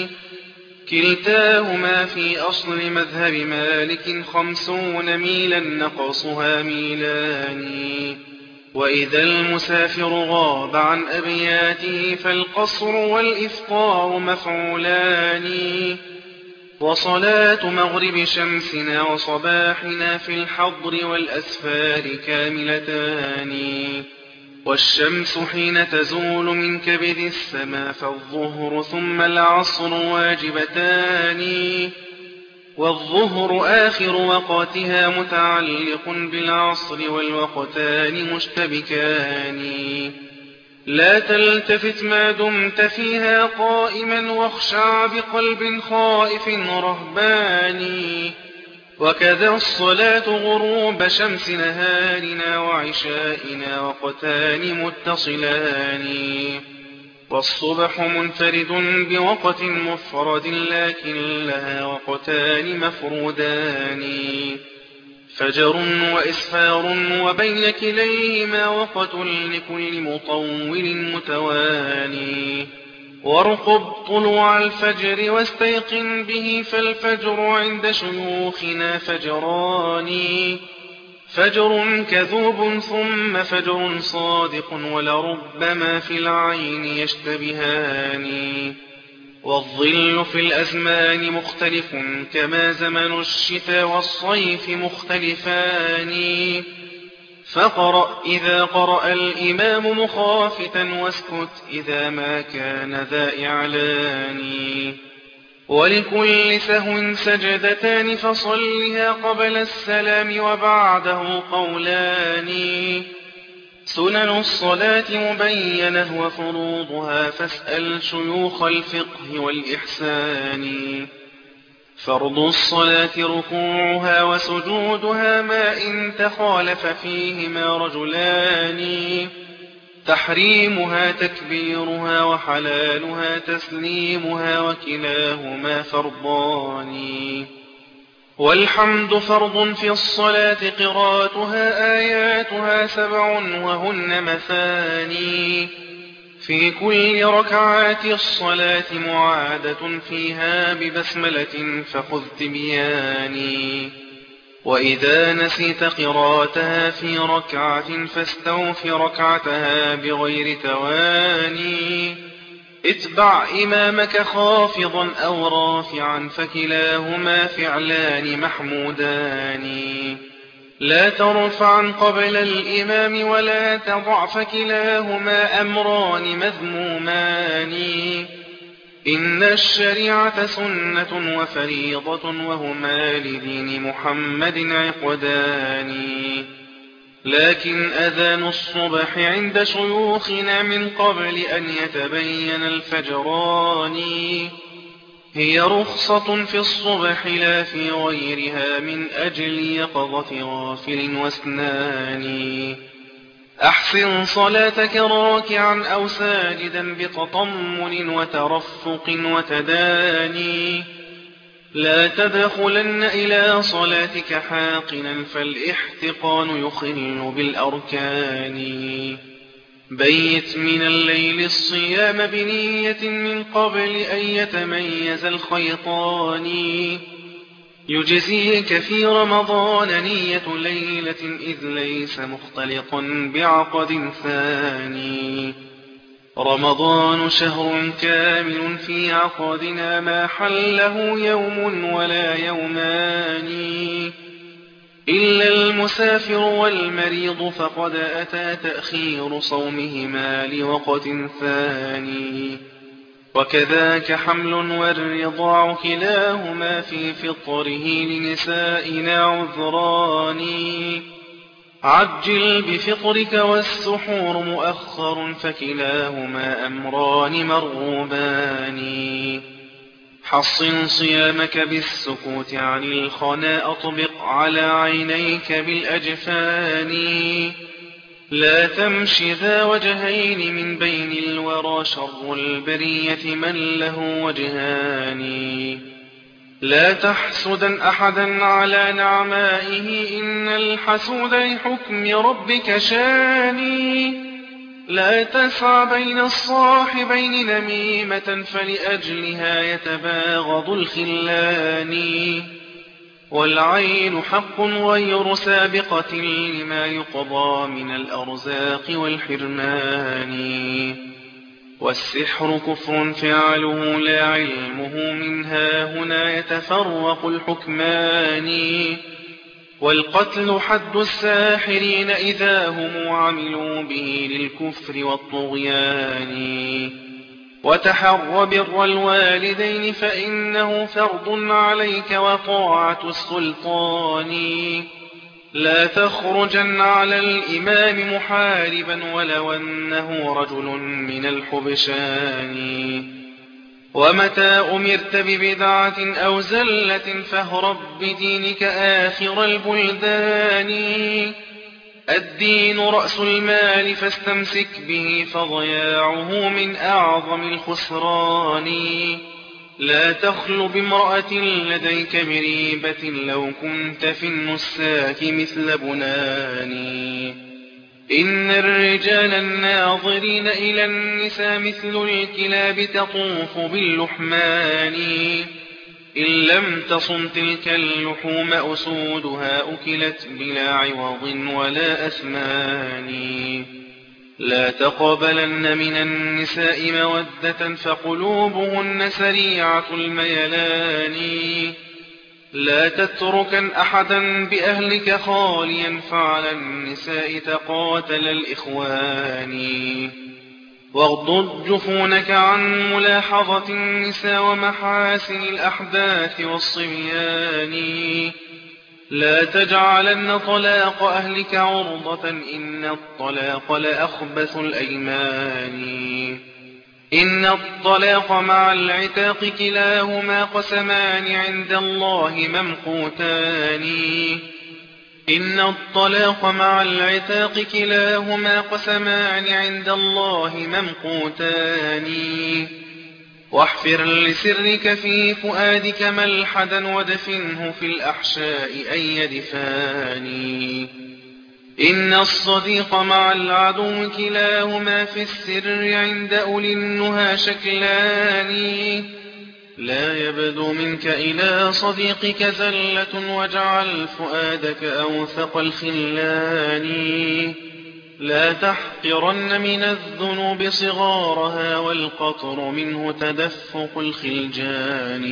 كلتاهما في أصل مذهب مالك خمسون ميلا نقصها ميلان. وإذا المسافر غاب عن أبياته فالقصر والإفطار مفعولان. وصلاة مغرب شمسنا وصباحنا في الحضر والأسفار كاملتان. والشمس حين تزول من كبد السماء فالظهر ثم العصر واجبتان. والظهر آخر وقتها متعلق بالعصر والوقتان مشتبكان. لا تلتفت ما دمت فيها قائما واخشع بقلب خائف رهبان. وكذا الصلاة غروب شمس نهارنا وعشائنا وقتان متصلان. والصبح منفرد بوقت مفرد لكن لها وقتان مفرودان. فجر وإسفار وبين كليهما وقت لكل مطول متواني. وارقب طلوع الفجر واستيقن به فالفجر عند شيوخنا فجران. فجر كذوب ثم فجر صادق ولربما في العين يشتبهان. والظل في الأزمان مختلف كما زمن الشتاء والصيف مختلفان. فقرأ إذا قرأ الإمام مخافتا واسكت إذا ما كان ذا إعلان. ولكل سهو سجدتان فصلها قبل السلام وبعده قولان. سنن الصلاة مبينة وفروضها فاسأل شيوخ الفقه والإحسان. فرض الصلاة ركوعها وسجودها ما إن تخالف فيهما رجلان. تحريمها تكبيرها وحلالها تسليمها وكلاهما فرضان. والحمد فرض في الصلاة قراءتها آياتها سبع وهن مثاني. في كل ركعات الصلاة معادة فيها ببسملة فخذ تبياني. وإذا نسيت قراءتها في ركعة فاستوف ركعتها بغير تواني. اتبع إمامك خافضا أو رافعا فكلاهما فعلان محمودان. لا ترفعا قبل الإمام ولا تضع فكلاهما أمران مذمومان. إن الشريعة سنة وفريضة وهما لدين محمد عقدان. لكن أذان الصبح عند شيوخنا من قبل أن يتبين الفجران. هي رخصة في الصبح لا في غيرها من أجل يقظة غافل واسنان. أحسن صلاتك راكعا أو ساجدا بتطمن وترفق وتداني. لا تدخلن إلى صلاتك حاقنا فالاحتقان يخل بالأركان. بيت من الليل الصيام بنية من قبل أن يتميز الخيطان. يجزيك في رمضان نية ليلة إذ ليس مختلطا بعقد ثاني. رمضان شهر كامل في عقدنا ما حله يوم ولا يومان إلا المسافر والمريض فقد أتى تأخير صومهما لوقت ثاني وكذاك حمل والرضاع كلاهما في فطره لنسائنا عذران عجل بفطرك والسحور مؤخر فكلاهما أمران مرغوبان حصن صيامك بالسكوت عن الخنا أطبق على عينيك بالأجفان لا تمش ذا وجهين من بين الورى شر البرية من له وجهان لا تحسدا أحدا على نعمائه إن الحسود لحكم ربك شاني لا تسع بين الصاحبين نميمة فلأجلها يتباغض الخلان والعين حق غير سابقة لما يقضى من الأرزاق والحرمان والسحر كفر فعله لا علمه منها هنا يتفرق الحكمان والقتل حد الساحرين إذا هم عملوا به للكفر والطغيان وتحر بر الوالدين فإنه فرض عليك وطاعة السلطان لا تخرجن على الإمام محاربا ولو أنه رجل من الحبشان ومتى أمرت ببدعة أو زلة فاهرب بدينك آخر البلدان الدين رأس المال فاستمسك به فضياعه من أعظم الخسران لا تخل بامرأة لديك مريبة لو كنت في النساك مثل بنان إن الرجال الناظرين إلى النساء مثل الكلاب تطوف باللحمان إن لم تصم تلك اللحوم أسودها أكلت بلا عوض ولا أثمان لا تقبلن من النساء مودة فقلوبهن سريعة الميلان لا تتركن أحدا بأهلك خاليا فعلى النساء تقاتل الإخوان واغضض جفونك عن ملاحظة النساء ومحاسن الأحداث والصبيان لا تجعلن طلاق أهلك عرضة إن الطلاق لأخبث الأيمان إن الطلاق مع العتاق كلاهما قسمان عند الله ممقوتان إن الطلاق مع العتاق كلاهما قسمان عند الله ممقوتان واحفر لسرك في فؤادك ملحدا ودفنه في الأحشاء أي دفان إن الصديق مع العدو كلاهما في السر عند أولي النهى شكلان لا يبدو منك إلى صديقك زلة واجعل فؤادك أوثق الخلان لا تحقرن من الذنوب صغارها والقطر منه تدفق الخلجان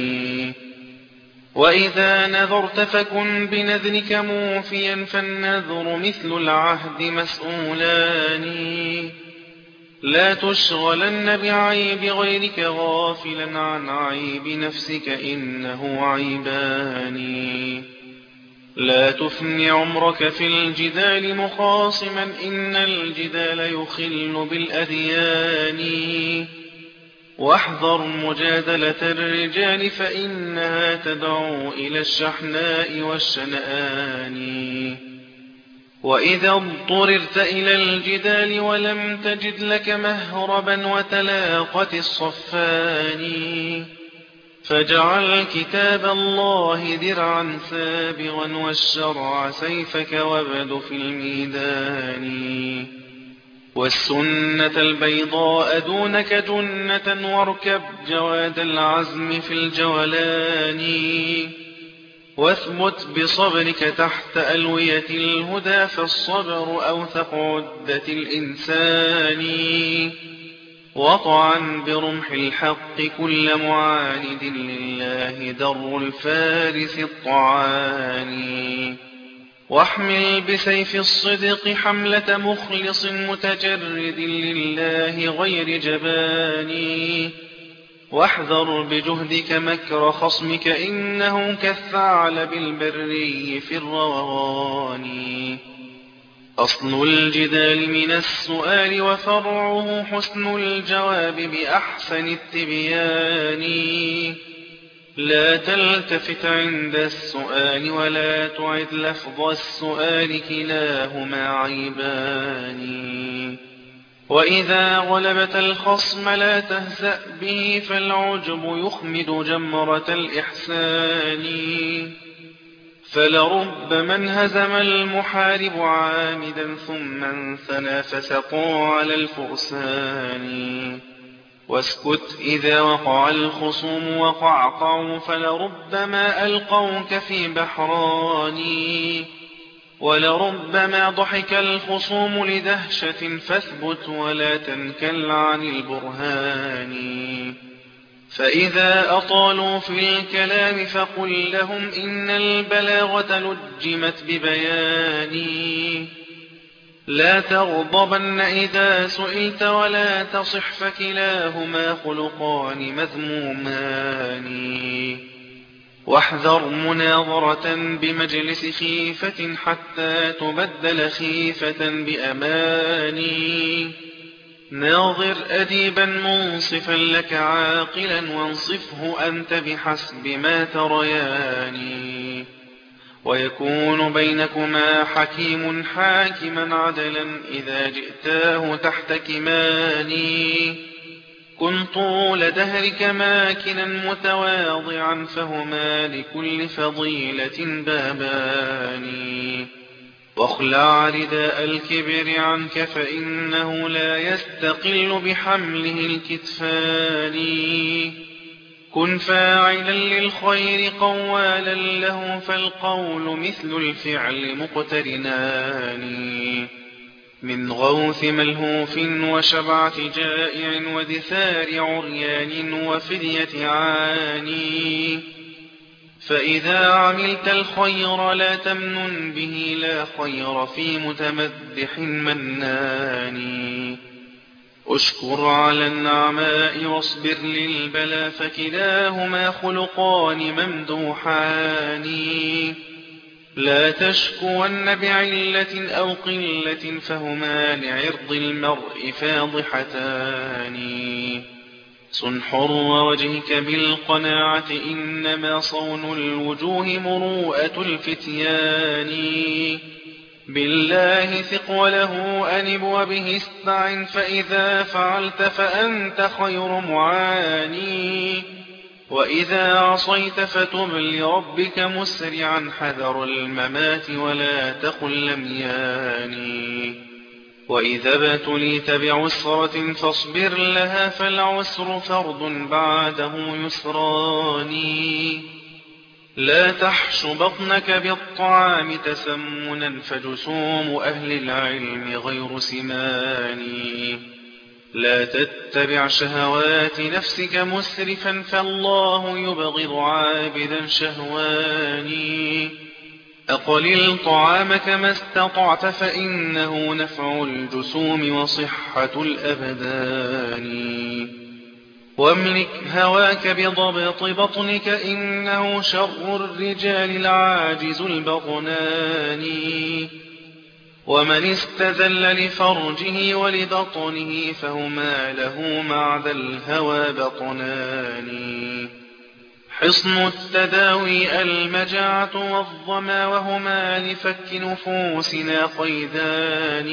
وإذا نذرت فكن بنذرك موفيا فالنذر مثل العهد مسؤولان لا تشغلن بعيب غيرك غافلا عن عيب نفسك إنه عيبان لا تفني عمرك في الجدال مخاصما إن الجدال يخل بالأديان واحذر مجادلة الرجال فإنها تدعو إلى الشحناء والشنآن وإذا اضطررت إلى الجدال ولم تجد لك مهربا وتلاقت الصفان فاجعل كتاب الله درعا سابغا والشرع سيفك وابد في الميدان والسنة البيضاء دونك جنة واركب جواد العزم في الجولان واثبت بصبرك تحت ألوية الهدى فالصبر أوثق عدة الإنسان وطعا برمح الحق كل معاند لله در الفارس الطعاني. واحمل بسيف الصدق حملة مخلص متجرد لله غير جباني. واحذر بجهدك مكر خصمك إنه كالثعلب البري في الرواني. أصل الجدال من السؤال وفرعه حسن الجواب بأحسن التبيان. لا تلتفت عند السؤال ولا تعد لفظ السؤال كلاهما عيبان. وإذا غلبت الخصم لا تهزأ به فالعجب يخمد جمرة الإحسان. فلربما انهزم المحارب عامدا ثم انثنى فسقوا على الفرسان. واسكت إذا وقع الخصوم وقعقعوا فلربما ألقوك في بحران. ولربما ضحك الخصوم لدهشة فاثبت ولا تنكل عن البرهان. فإذا أطالوا في الكلام فقل لهم إن البلاغة لجمت ببيان. لا تغضبن إذا سئلت ولا تصح فكلاهما خلقان مذمومان. واحذر مناظرة بمجلس خيفة حتى تبدل خيفة بأماني. ناظر أديبا منصفا لك عاقلا وانصفه أنت بحسب ما ترياني. ويكون بينكما حكيم حاكما عدلا إذا جئتاه تحت كماني. كن طول دهرك ماكنا متواضعا فهما لكل فضيلة بابان. واخلع رداء الكبر عنك فإنه لا يستقل بحمله الكتفان. كن فاعلا للخير قوالا له فالقول مثل الفعل مقترنان. من غوث ملهوف وشبعة جائع ودثار عريان وفدية عاني. فإذا عملت الخير لا تمنن به لا خير في متمدح منان. اشكر على النعماء واصبر للبلا فكلاهما خلقان ممدوحان. لا تشكون بعلة أو قلة فهما لعرض المرء فاضحتان. صن حر وجهك بالقناعة إنما صون الوجوه مروءة الفتيان. بالله ثق وله أنب وبه استعن فإذا فعلت فأنت خير معاني. وإذا عصيت فتب لربك مسرعا حذر الممات ولا تقل لم ياني. وإذا ابتليت بعسرة فاصبر لها فالعسر فرض بعده يسران. لا تحش بطنك بالطعام تسمنا فجسوم أهل العلم غير سمان. لا تتبع شهوات نفسك مسرفا فالله يبغض عابدا شهواني. أقلل طعامك ما استطعت فإنه نفع الجسوم وصحة الأبدان. واملك هواك بضبط بطنك إنه شر الرجال العاجز البطنان. ومن استذل لفرجه ولبطنه فهما له معد الهوى بطنان. حصن التداوي المجاعة والظما وهما لفك نفوسنا قيدان.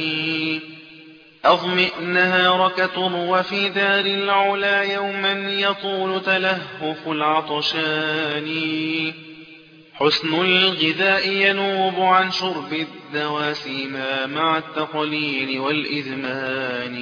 أظمئ نهارك تروى في دار العلا يوما يطول تلهف العطشان. حسن الغذاء ينوب عن شرب الدواء سيما مع التقليل والإذمان.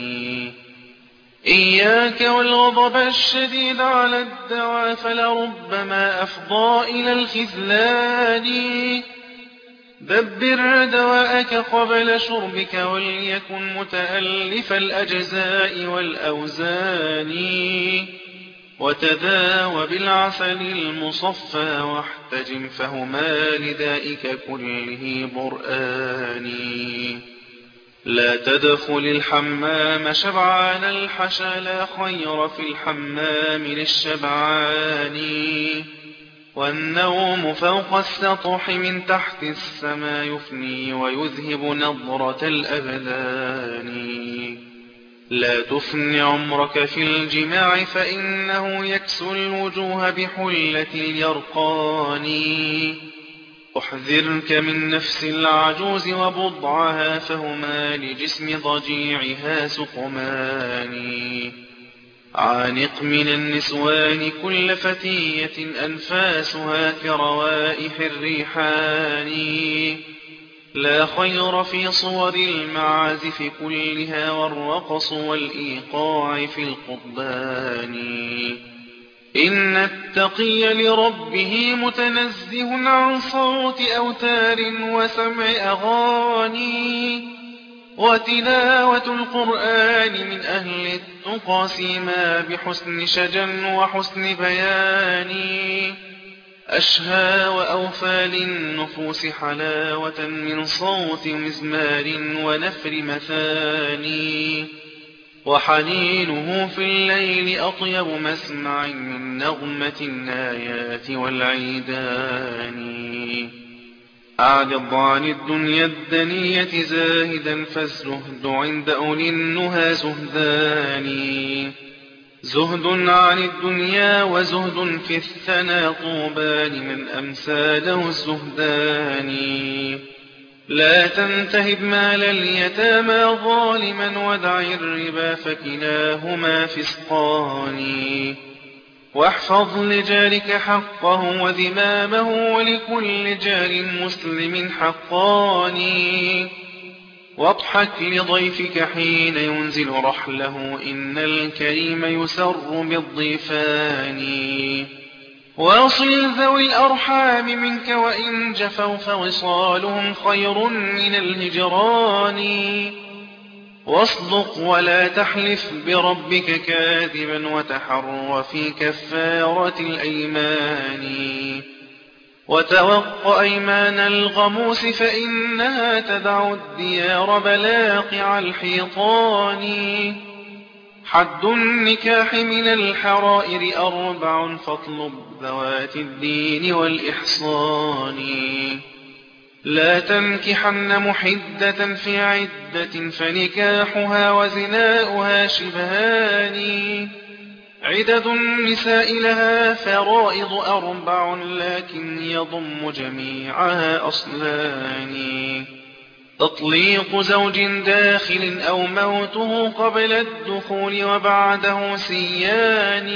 إياك والغضب الشديد على الدواء فلربما أفضى إلى الخذلان. دبر دواءك قبل شربك وليكن متألف الأجزاء والأوزان وتداوى بالعسل المصفى واحتجم فهما لدائك كله برآن لا تدخل الحمام شبعان الحشا لا خير في الحمام للشبعان والنوم فوق السطح من تحت السماء يفني ويذهب نظرة الأبدان لا تفن عمرك في الجماع فإنه يكسو الوجوه بحلة اليرقان أحذرك من نفس العجوز وبضعها فهما لجسم ضجيعها سقمان عانق من النسوان كل فتية أنفاسها كروائح الريحان لا خير في صور المعازف كلها والرقص والإيقاع في القضبان إن التقي لربه متنزه عن صوت أوتار وسمع أغاني وتلاوة القرآن من أهل التقى سيما بحسن شجن وحسن بيان أشهى وأوفى للنفوس حلاوة من صوت مزمار ونفر مثاني وحنينه في الليل أطيب مسمع من نغمة النايات والعيدان أعرض عن الدنيا الدنية زاهدا فالزهد عند أولي النهى زهدان زهد عن الدنيا وزهد في الثنى طوبى لمن أمسى له الزهدان لا تنتهب مال اليتامى ظالما ودع الربا فكلاهما فسقان واحفظ لجارك حقه وذمامه ولكل جار مسلم حقان واضحك لضيفك حين ينزل رحله إن الكريم يسر بالضيفان واصل ذوي الأرحام منك وإن جفوا فوصالهم خير من الهجران واصدق ولا تحلف بربك كاذبا وتحر في كفارة الأيمان وتوق أيمان الغموس فإنها تدع الديار بلاقع الحيطان حد النكاح من الحرائر أربع فاطلب ذوات الدين والإحصان لا تنكحن محدة في عدة فنكاحها وزناؤها شبهان عدد النساء لها فرائض أربع لكن يضم جميعها أصلان تطليق زوج داخل أو موته قبل الدخول وبعده سيان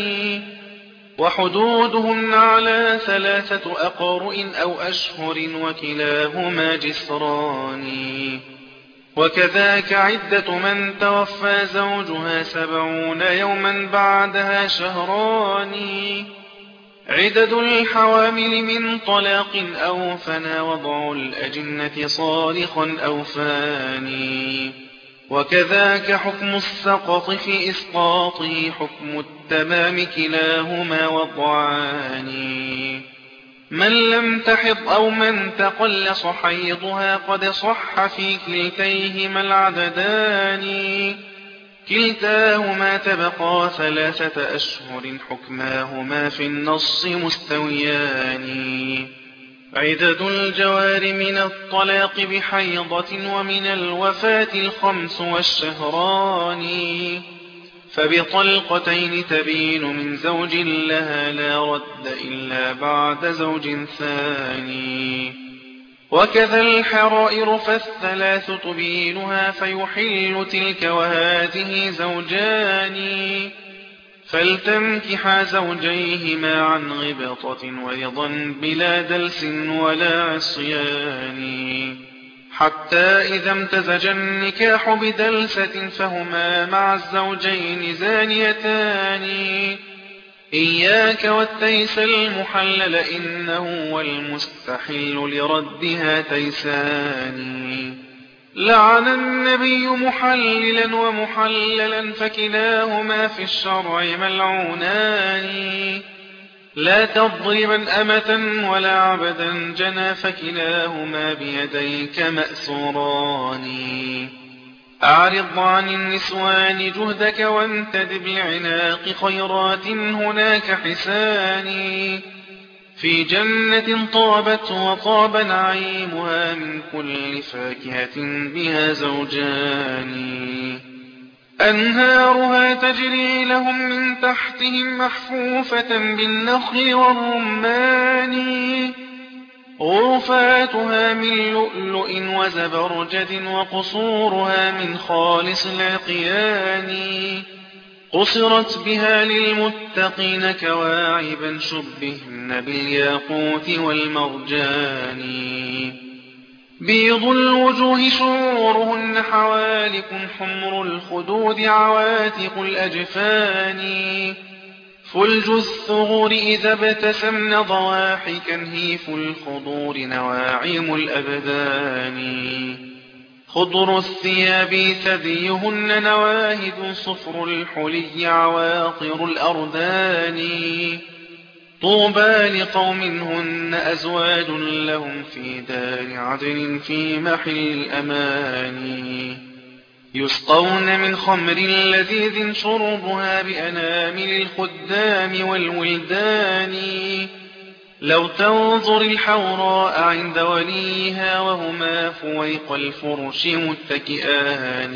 وحدودهن على ثلاثة أقرؤ أو أشهر وكلاهما جسران وكذاك عدة من توفى زوجها سبعون يوما بعدها شهران عدد الحوامل من طلاق أو فنى وضع الأجنة صارخا أو فاني وكذاك حكم السقط في إسقاطه حكم التمام كلاهما وضعان من لم تحض أو من تقلص حيضها قد صح في كلتيهما العددان كلتاهما تبقى ثلاثة أشهر حكماهما في النص مستويان عدد الجوار من الطلاق بحيضة ومن الوفاة الخمس والشهران فبطلقتين تبين من زوج لها لا رد إلا بعد زوج ثاني وكذا الحرائر فالثلاث تبينها فيحل تلك وهذه زوجان فلتنكحا زوجيهما عن غبطة ورضا بلا دلس ولا عصيان حتى إذا امتزج النكاح بدلسة فهما مع الزوجين زانيتان إياك والتيس المحلل إنه والمستحل لردها تيسان لعن النبي محللا ومحللا فكلاهما في الشرع ملعونان لا تضربا أمة ولا عبدا جنى فكلاهما بيديك مأسوران أعرض عن النسوان جهدك وانتدب لعناق خيرات هناك حسان في جنة طابت وطاب نعيمها من كل فاكهة بها زوجان أنهارها تجري لهم من تحتهم محفوفة بالنخل والرمان غرفاتها من لؤلؤ وزبرجد وقصورها من خالص العقيان قصرت بها للمتقين كواعبا شبهن بالياقوت والمرجان بيض الوجوه شعورهن حوالك حمر الخدود عواتق الأجفان فلج الثغور إذا ابتسمن ضواحكا هيف الخضور نواعم الأبدان خضر الثياب ثديهن نواهد صفر الحلي عواقر الأردان طوبى لقوم هن أزواج لهم في دار عدن في محل الأمان يسقون من خمر لذيذ شربها بأنامل الخدام والولدان لو تنظر الحوراء عند وليها وهما فويق الفرش متكئان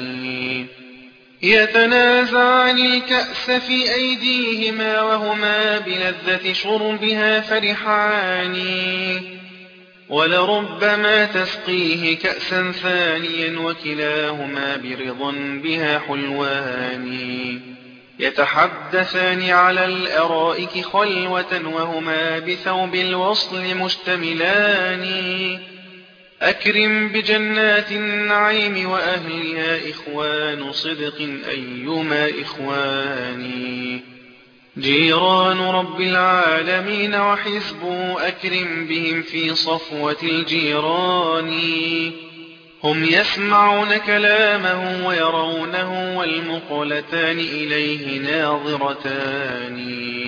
يتنازعان الكأس في أيديهما وهما بلذة شربها فرحان ولربما تسقيه كأسا ثانيا وكلاهما برضا بها حلوان يتحدثان على الأرائك خلوة وهما بثوب الوصل مشتملان أكرم بجنات النعيم وأهلها إخوان صدق أيما إخوان جيران رب العالمين وحزبه أكرم بهم في صفوة الجيران هم يسمعون كلامه ويرونه والمقلتان إليه ناظرتان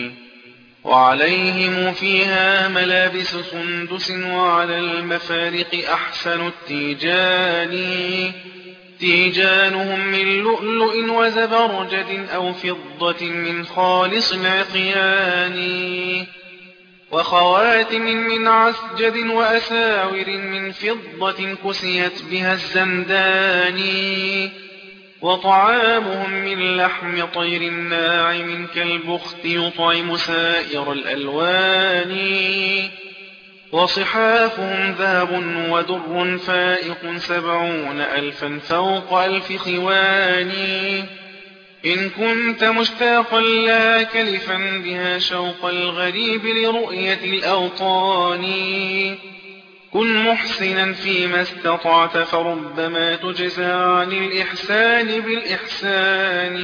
وعليهم فيها ملابس سندس وعلى المفارق أحسن التيجان تيجانهم من لؤلؤ وزبرجد أو فضة من خالص العقيان وخواتم من عسجد وأساور من فضة كسيت بها الزندان وطعامهم من لحم طير ناعم كالبخت يطعم سائر الألوان وصحافهم ذهب ودر فائق سبعون ألفا فوق ألف خوان إن كنت مشتاقا لا كلفا بها شوق الغريب لرؤية الأوطان كن محسنا فيما استطعت فربما تجزى عن الإحسان بالإحسان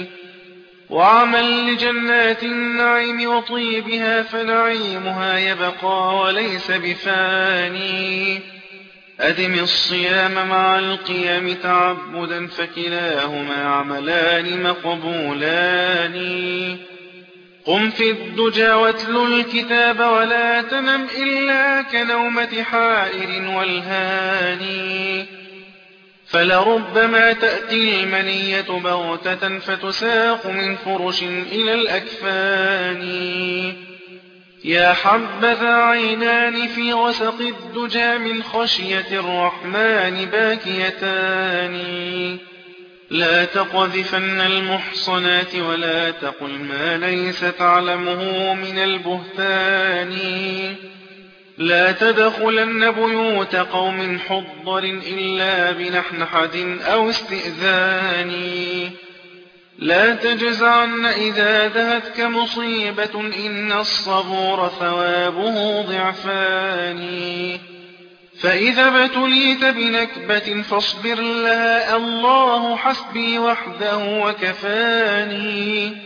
وعمل لجنات النعيم وطيبها فنعيمها يبقى وليس بفاني أدم الصيام مع القيام تعبدا فكلاهما عملان مقبولان قم في الدجى واتل الكتاب ولا تنم إلا كنومة حائر والهاني فلربما تأتي المنية بغتة فتساق من فرش إلى الأكفان يا حبذا عينان في غسق الدجى من خشية الرحمن باكيتان لا تقذفن المحصنات ولا تقل ما ليس تعلمه من البهتان لا تدخلن بيوت قوم حضر إلا بنحنحة أو استئذان لا تجزعن إذا دهتك مصيبة إن الصبور ثوابه ضعفان فإذا ابتليت بنكبة فاصبر لها الله حسبي وحده وكفاني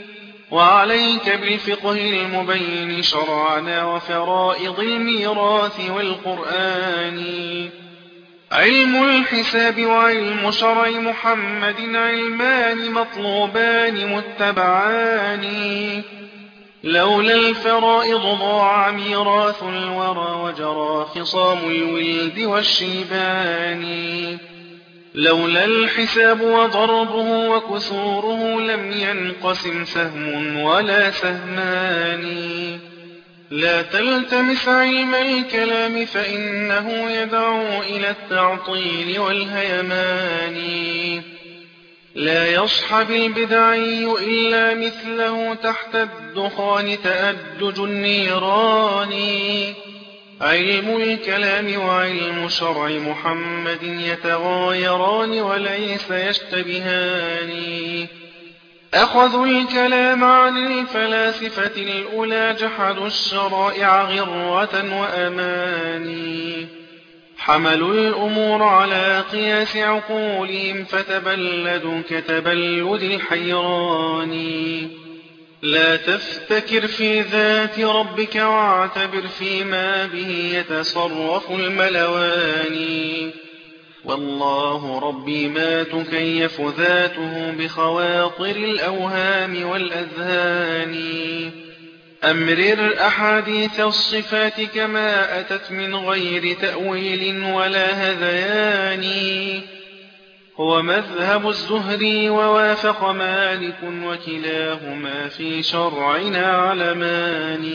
وعليك بالفقه المبين شرعنا وفرائض الميراث والقرآن. علم الحساب وعلم شرع محمد علمان مطلوبان متبعان. لولا الفرائض ضاع ميراث الورى وجرى خصام الولد والشيبان. لولا الحساب وضربه وكسوره لم ينقسم سهم ولا سهمان. لا تلتمس علم الكلام فإنه يدعو إلى التعطيل والهيمان. لا يصحب البدعي إلا مثله تحت الدخان تأدج النيران. علم الكلام وعلم شرع محمد يتغايران وليس يشتبهان. أخذوا الكلام عن الفلاسفة الأولى جحدوا الشرائع غرة وأماني. حملوا الأمور على قياس عقولهم فتبلدوا كتبلد الحيران. لا تفتكر في ذات ربك واعتبر فيما به يتصرف الملوان. والله ربي ما تكيف ذاته بخواطر الأوهام والأذهان. أمرر أحاديث الصفات كما أتت من غير تأويل ولا هذيان. هو مذهب الزهري ووافق مالك وكلاهما في شرعنا علمان.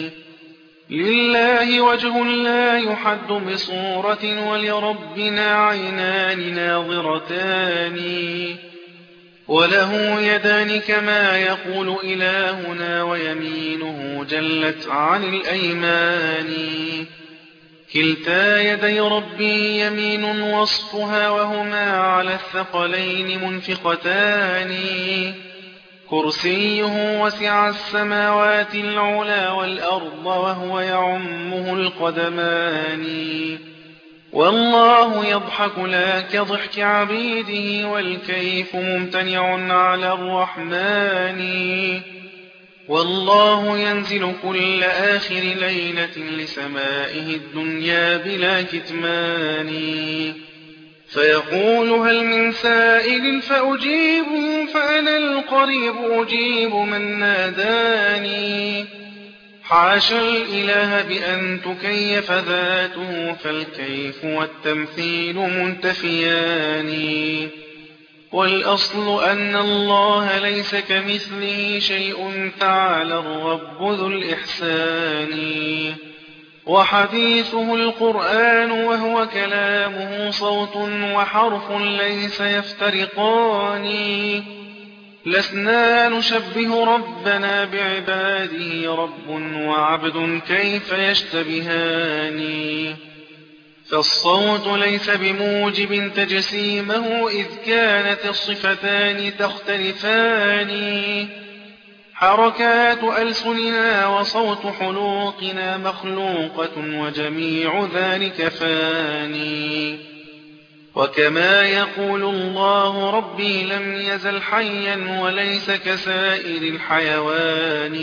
لله وجه لا يحد بصورة ولربنا عينان ناظرتان. وله يدان كما يقول إلهنا ويمينه جلت عن الأيمان. كلتا يدي ربي يمين وصفها وهما على الثقلين منفقتان. كرسيه وسع السماوات العلا والأرض وهو يعمه القدمان. والله يضحك لا كضحك عبيده والكيف ممتنع على الرحمن. والله ينزل كل آخر ليلة لسمائه الدنيا بلا كتمان. فيقول هل من سائل فأجيب فأنا القريب أجيب من ناداني. حاشا الإله بأن تكيف ذاته فالكيف والتمثيل منتفيان. والأصل أن الله ليس كمثله شيء تعالى الرب ذو الإحسان. وحديثه القرآن وهو كلامه صوت وحرف ليس يفترقان. لسنا نشبه ربنا بعباده رب وعبد كيف يشتبهان. فالصوت ليس بموجب تجسيمه إذ كانت الصفتان تختلفان. حركات ألسننا وصوت حلوقنا مخلوقة وجميع ذلك فاني. وكما يقول الله ربي لم يزل حيا وليس كسائر الحيوان.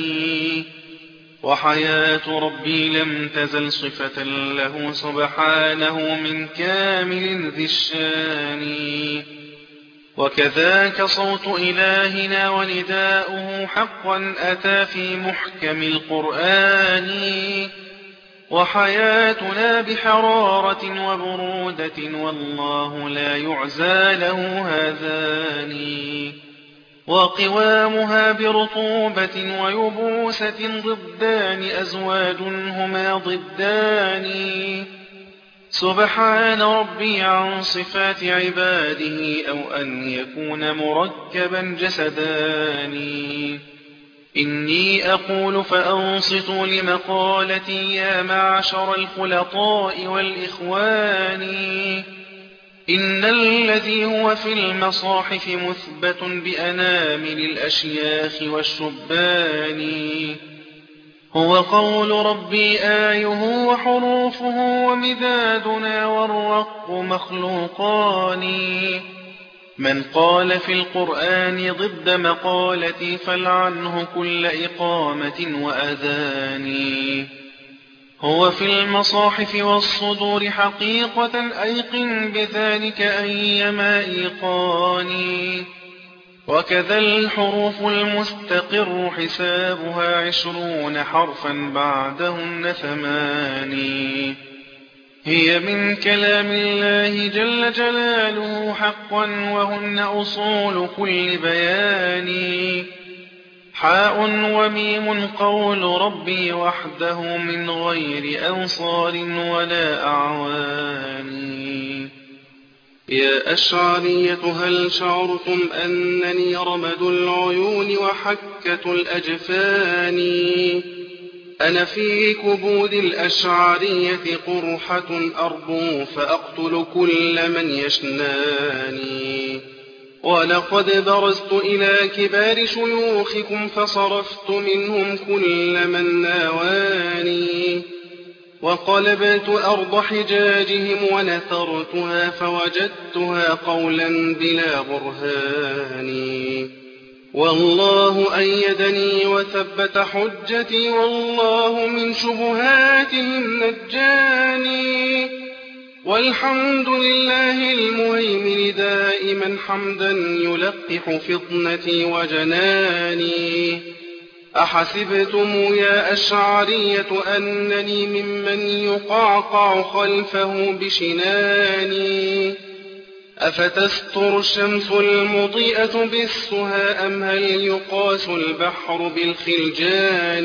وحياة ربي لم تزل صفة له سبحانه من كامل ذي الشان. وكذاك صوت إلهنا ونداؤه حقا أتى في محكم القرآن. وحياتنا بحرارة وبرودة والله لا يعزى له هذان. وقوامها برطوبة ويبوسة ضدان أزواج هما ضدان. سبحان ربي عن صفات عباده أو أن يكون مركبا جسدان. إني أقول فأنصتوا لمقالتي يا معشر الخلطاء والإخوان. إن الذي هو في المصاحف مثبت بأنامل الأشياخ والشبان هو قول ربي آيه وحروفه ومدادنا والرق مخلوقان. من قال في القرآن ضد مقالتي فلعنه كل إقامة وأذان. هو في المصاحف والصدور حقيقة أيقن بذلك أيما إيقاني. وكذا الحروف المستقر حسابها عشرون حرفا بعدهن ثماني. هي من كلام الله جل جلاله حقا وهن أصول كل بيان. حاء وميم قول ربي وحده من غير أنصار ولا أعوان. يا أشعرية هل شعرتم أنني رمد العيون وحكة الأجفان؟ أنا في كبود الأشعرية قرحة أربو فأقتل كل من يشناني. ولقد برزت إلى كبار شيوخكم فصرفت منهم كل من ناواني. وقلبت أرض حجاجهم ونثرتها فوجدتها قولا بلا برهان. والله أيدني وثبت حجتي والله من شبهاتهم نجاني. والحمد لله المهيمن دائما حمدا يلقح فطنتي وجناني. أحسبتم يا أشعرية أنني ممن يقعقع خلفه بشناني؟ أفتستر الشمس المضيئة بالسها أم هل يقاس البحر بالخلجان؟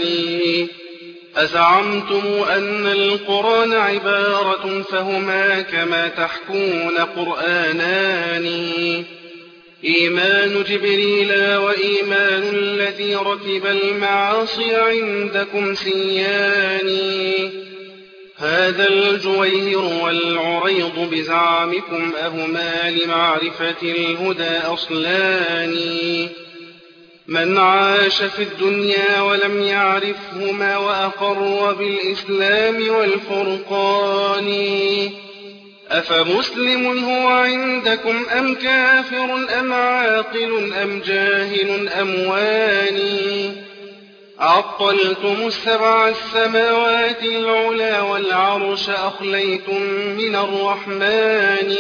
أزعمتم أن القرآن عبارة فهما كما تحكون قرآنان. إيمان جبريل وإيمان الذي ركب المعاصي عندكم سيان. هذا الجويهر والعريض بزعمكم أهما لمعرفة الهدى أصلان. من عاش في الدنيا ولم يعرفهما وأقر بالإسلام والفرقان. أفمسلم هو عندكم أم كافر أم عاقل أم جاهل أم واني؟ عطلتم السبع السماوات العلا والعرش أخليتم من الرحمن.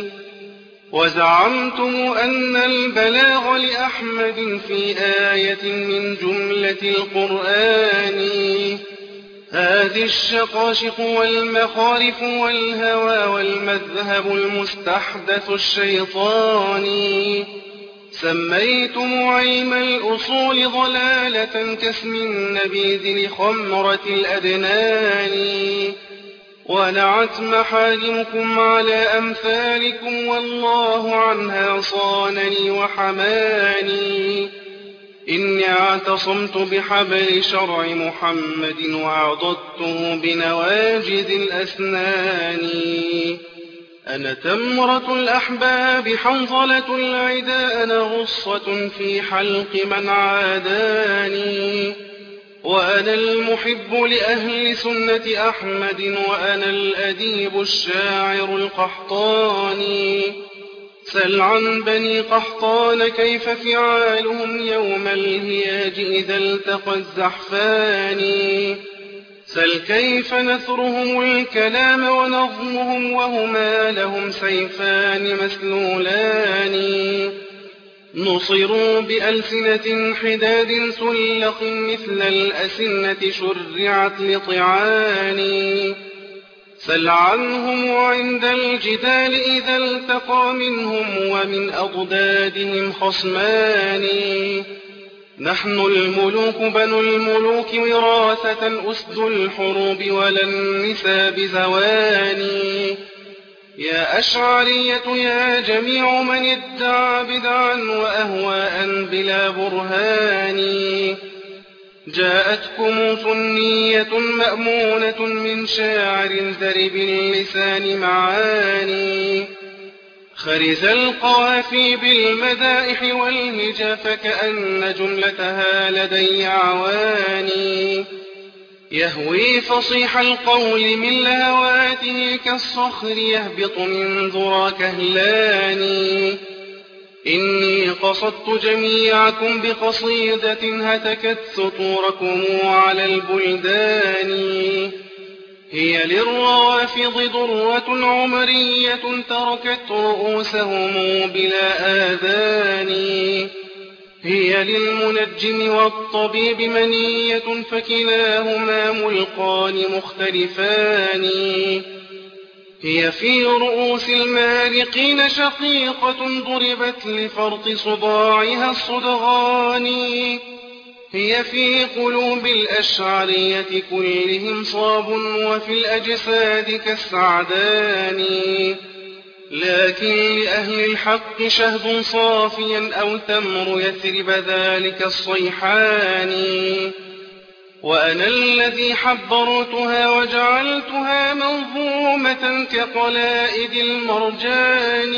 وزعمتم أن البلاغ لأحمد في آية من جملة القرآن. هذه الشقاشق والمخارف والهوى والمذهب المستحدث الشيطاني. سميتم عيم الأصول ضلالة كاسم النبيذ لخمرة الأدنان. ونعت محاجمكم على أمثالكم والله عنها صانني وحماني. إني اعتصمت بحبل شرع محمد وعضدته بنواجذ الأسنان. أنا تمرة الأحباب حنظلة العدا أنا غصة في حلق من عاداني. وأنا المحب لأهل سنة أحمد وأنا الأديب الشاعر القحطاني. سل عن بني قحطان كيف فعالهم يوم الهياج إذا التقى الزحفان. سل كيف نثرهم الكلام ونظمهم وهما لهم سيفان مسلولان. نصروا بألسنة حداد سلق مثل الأسنة شرعت لطعان. سل عنهم عند الجدال إذا التقى منهم ومن أضدادهم خصمان. نحن الملوك بنو الملوك وراثة أسد الحروب ولا النساء بزواني. يا أشعرية يا جميع من ادعى بدعا وأهواء بلا برهان. جاءتكم سنية مأمونة من شاعر ذرب اللسان معاني. خرز القوافي بالمدائح والهجا فكأن جملتها لدي عواني. يهوي فصيح القول من لهواته كالصخر يهبط من ذرى كهلان. إني قصدت جميعكم بقصيدة هتكت سطوركم على البلدان. هي للروافض ضرة عمرية تركت رؤوسهم بلا آذان. هي للمنجم والطبيب منية فكلاهما ملقان مختلفان. هي في رؤوس المالقين شقيقة ضربت لفرط صداعها الصدغان. هي في قلوب الأشعرية كلهم صاب وفي الأجساد كالسعدان. لكن لأهل الحق شهد صافيا أو تمر يثرب ذلك الصيحان. وأنا الذي حبرتها وجعلتها منظومة كقلائد المرجان.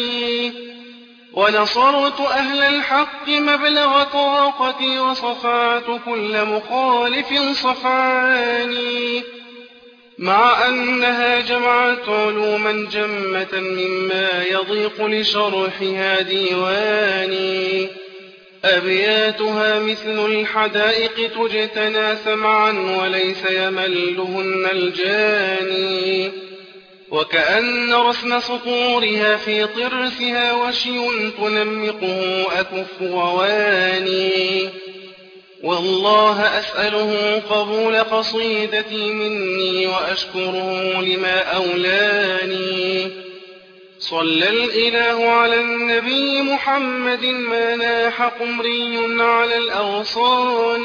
ونصرت أهل الحق مبلغ طاقتي وصفعت كل مخالف صفعاني. مع أنها جمعت علوما جمة مما يضيق لشرحها ديواني. أبياتها مثل الحدائق تجتنى سمعا وليس يملهن الجاني. وكأن رسم سطورها في طرسها وشي تنمقه أكف وواني. والله أسأله قبول قصيدتي مني وأشكره لما أولاني. صلى الإله على النبي محمد ما ناح قمري على الأغصان.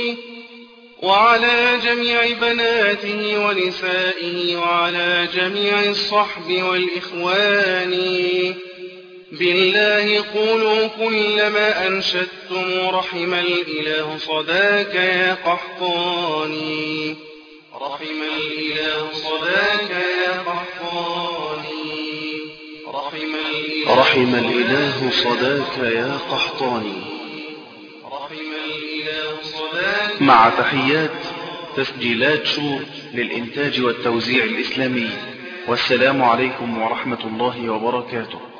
وعلى جميع بناته ونسائه وعلى جميع الصحب والإخوان. بالله قولوا كل ما أنشدتم رحم الإله صداك يا قحطاني. رحم الإله صداك يا قحطاني. رحم الإله, رحم الإله صداك يا قحطاني. رحم الإله صداك. مع تحيات تسجيلات شور للإنتاج والتوزيع الإسلامي. والسلام عليكم ورحمة الله وبركاته.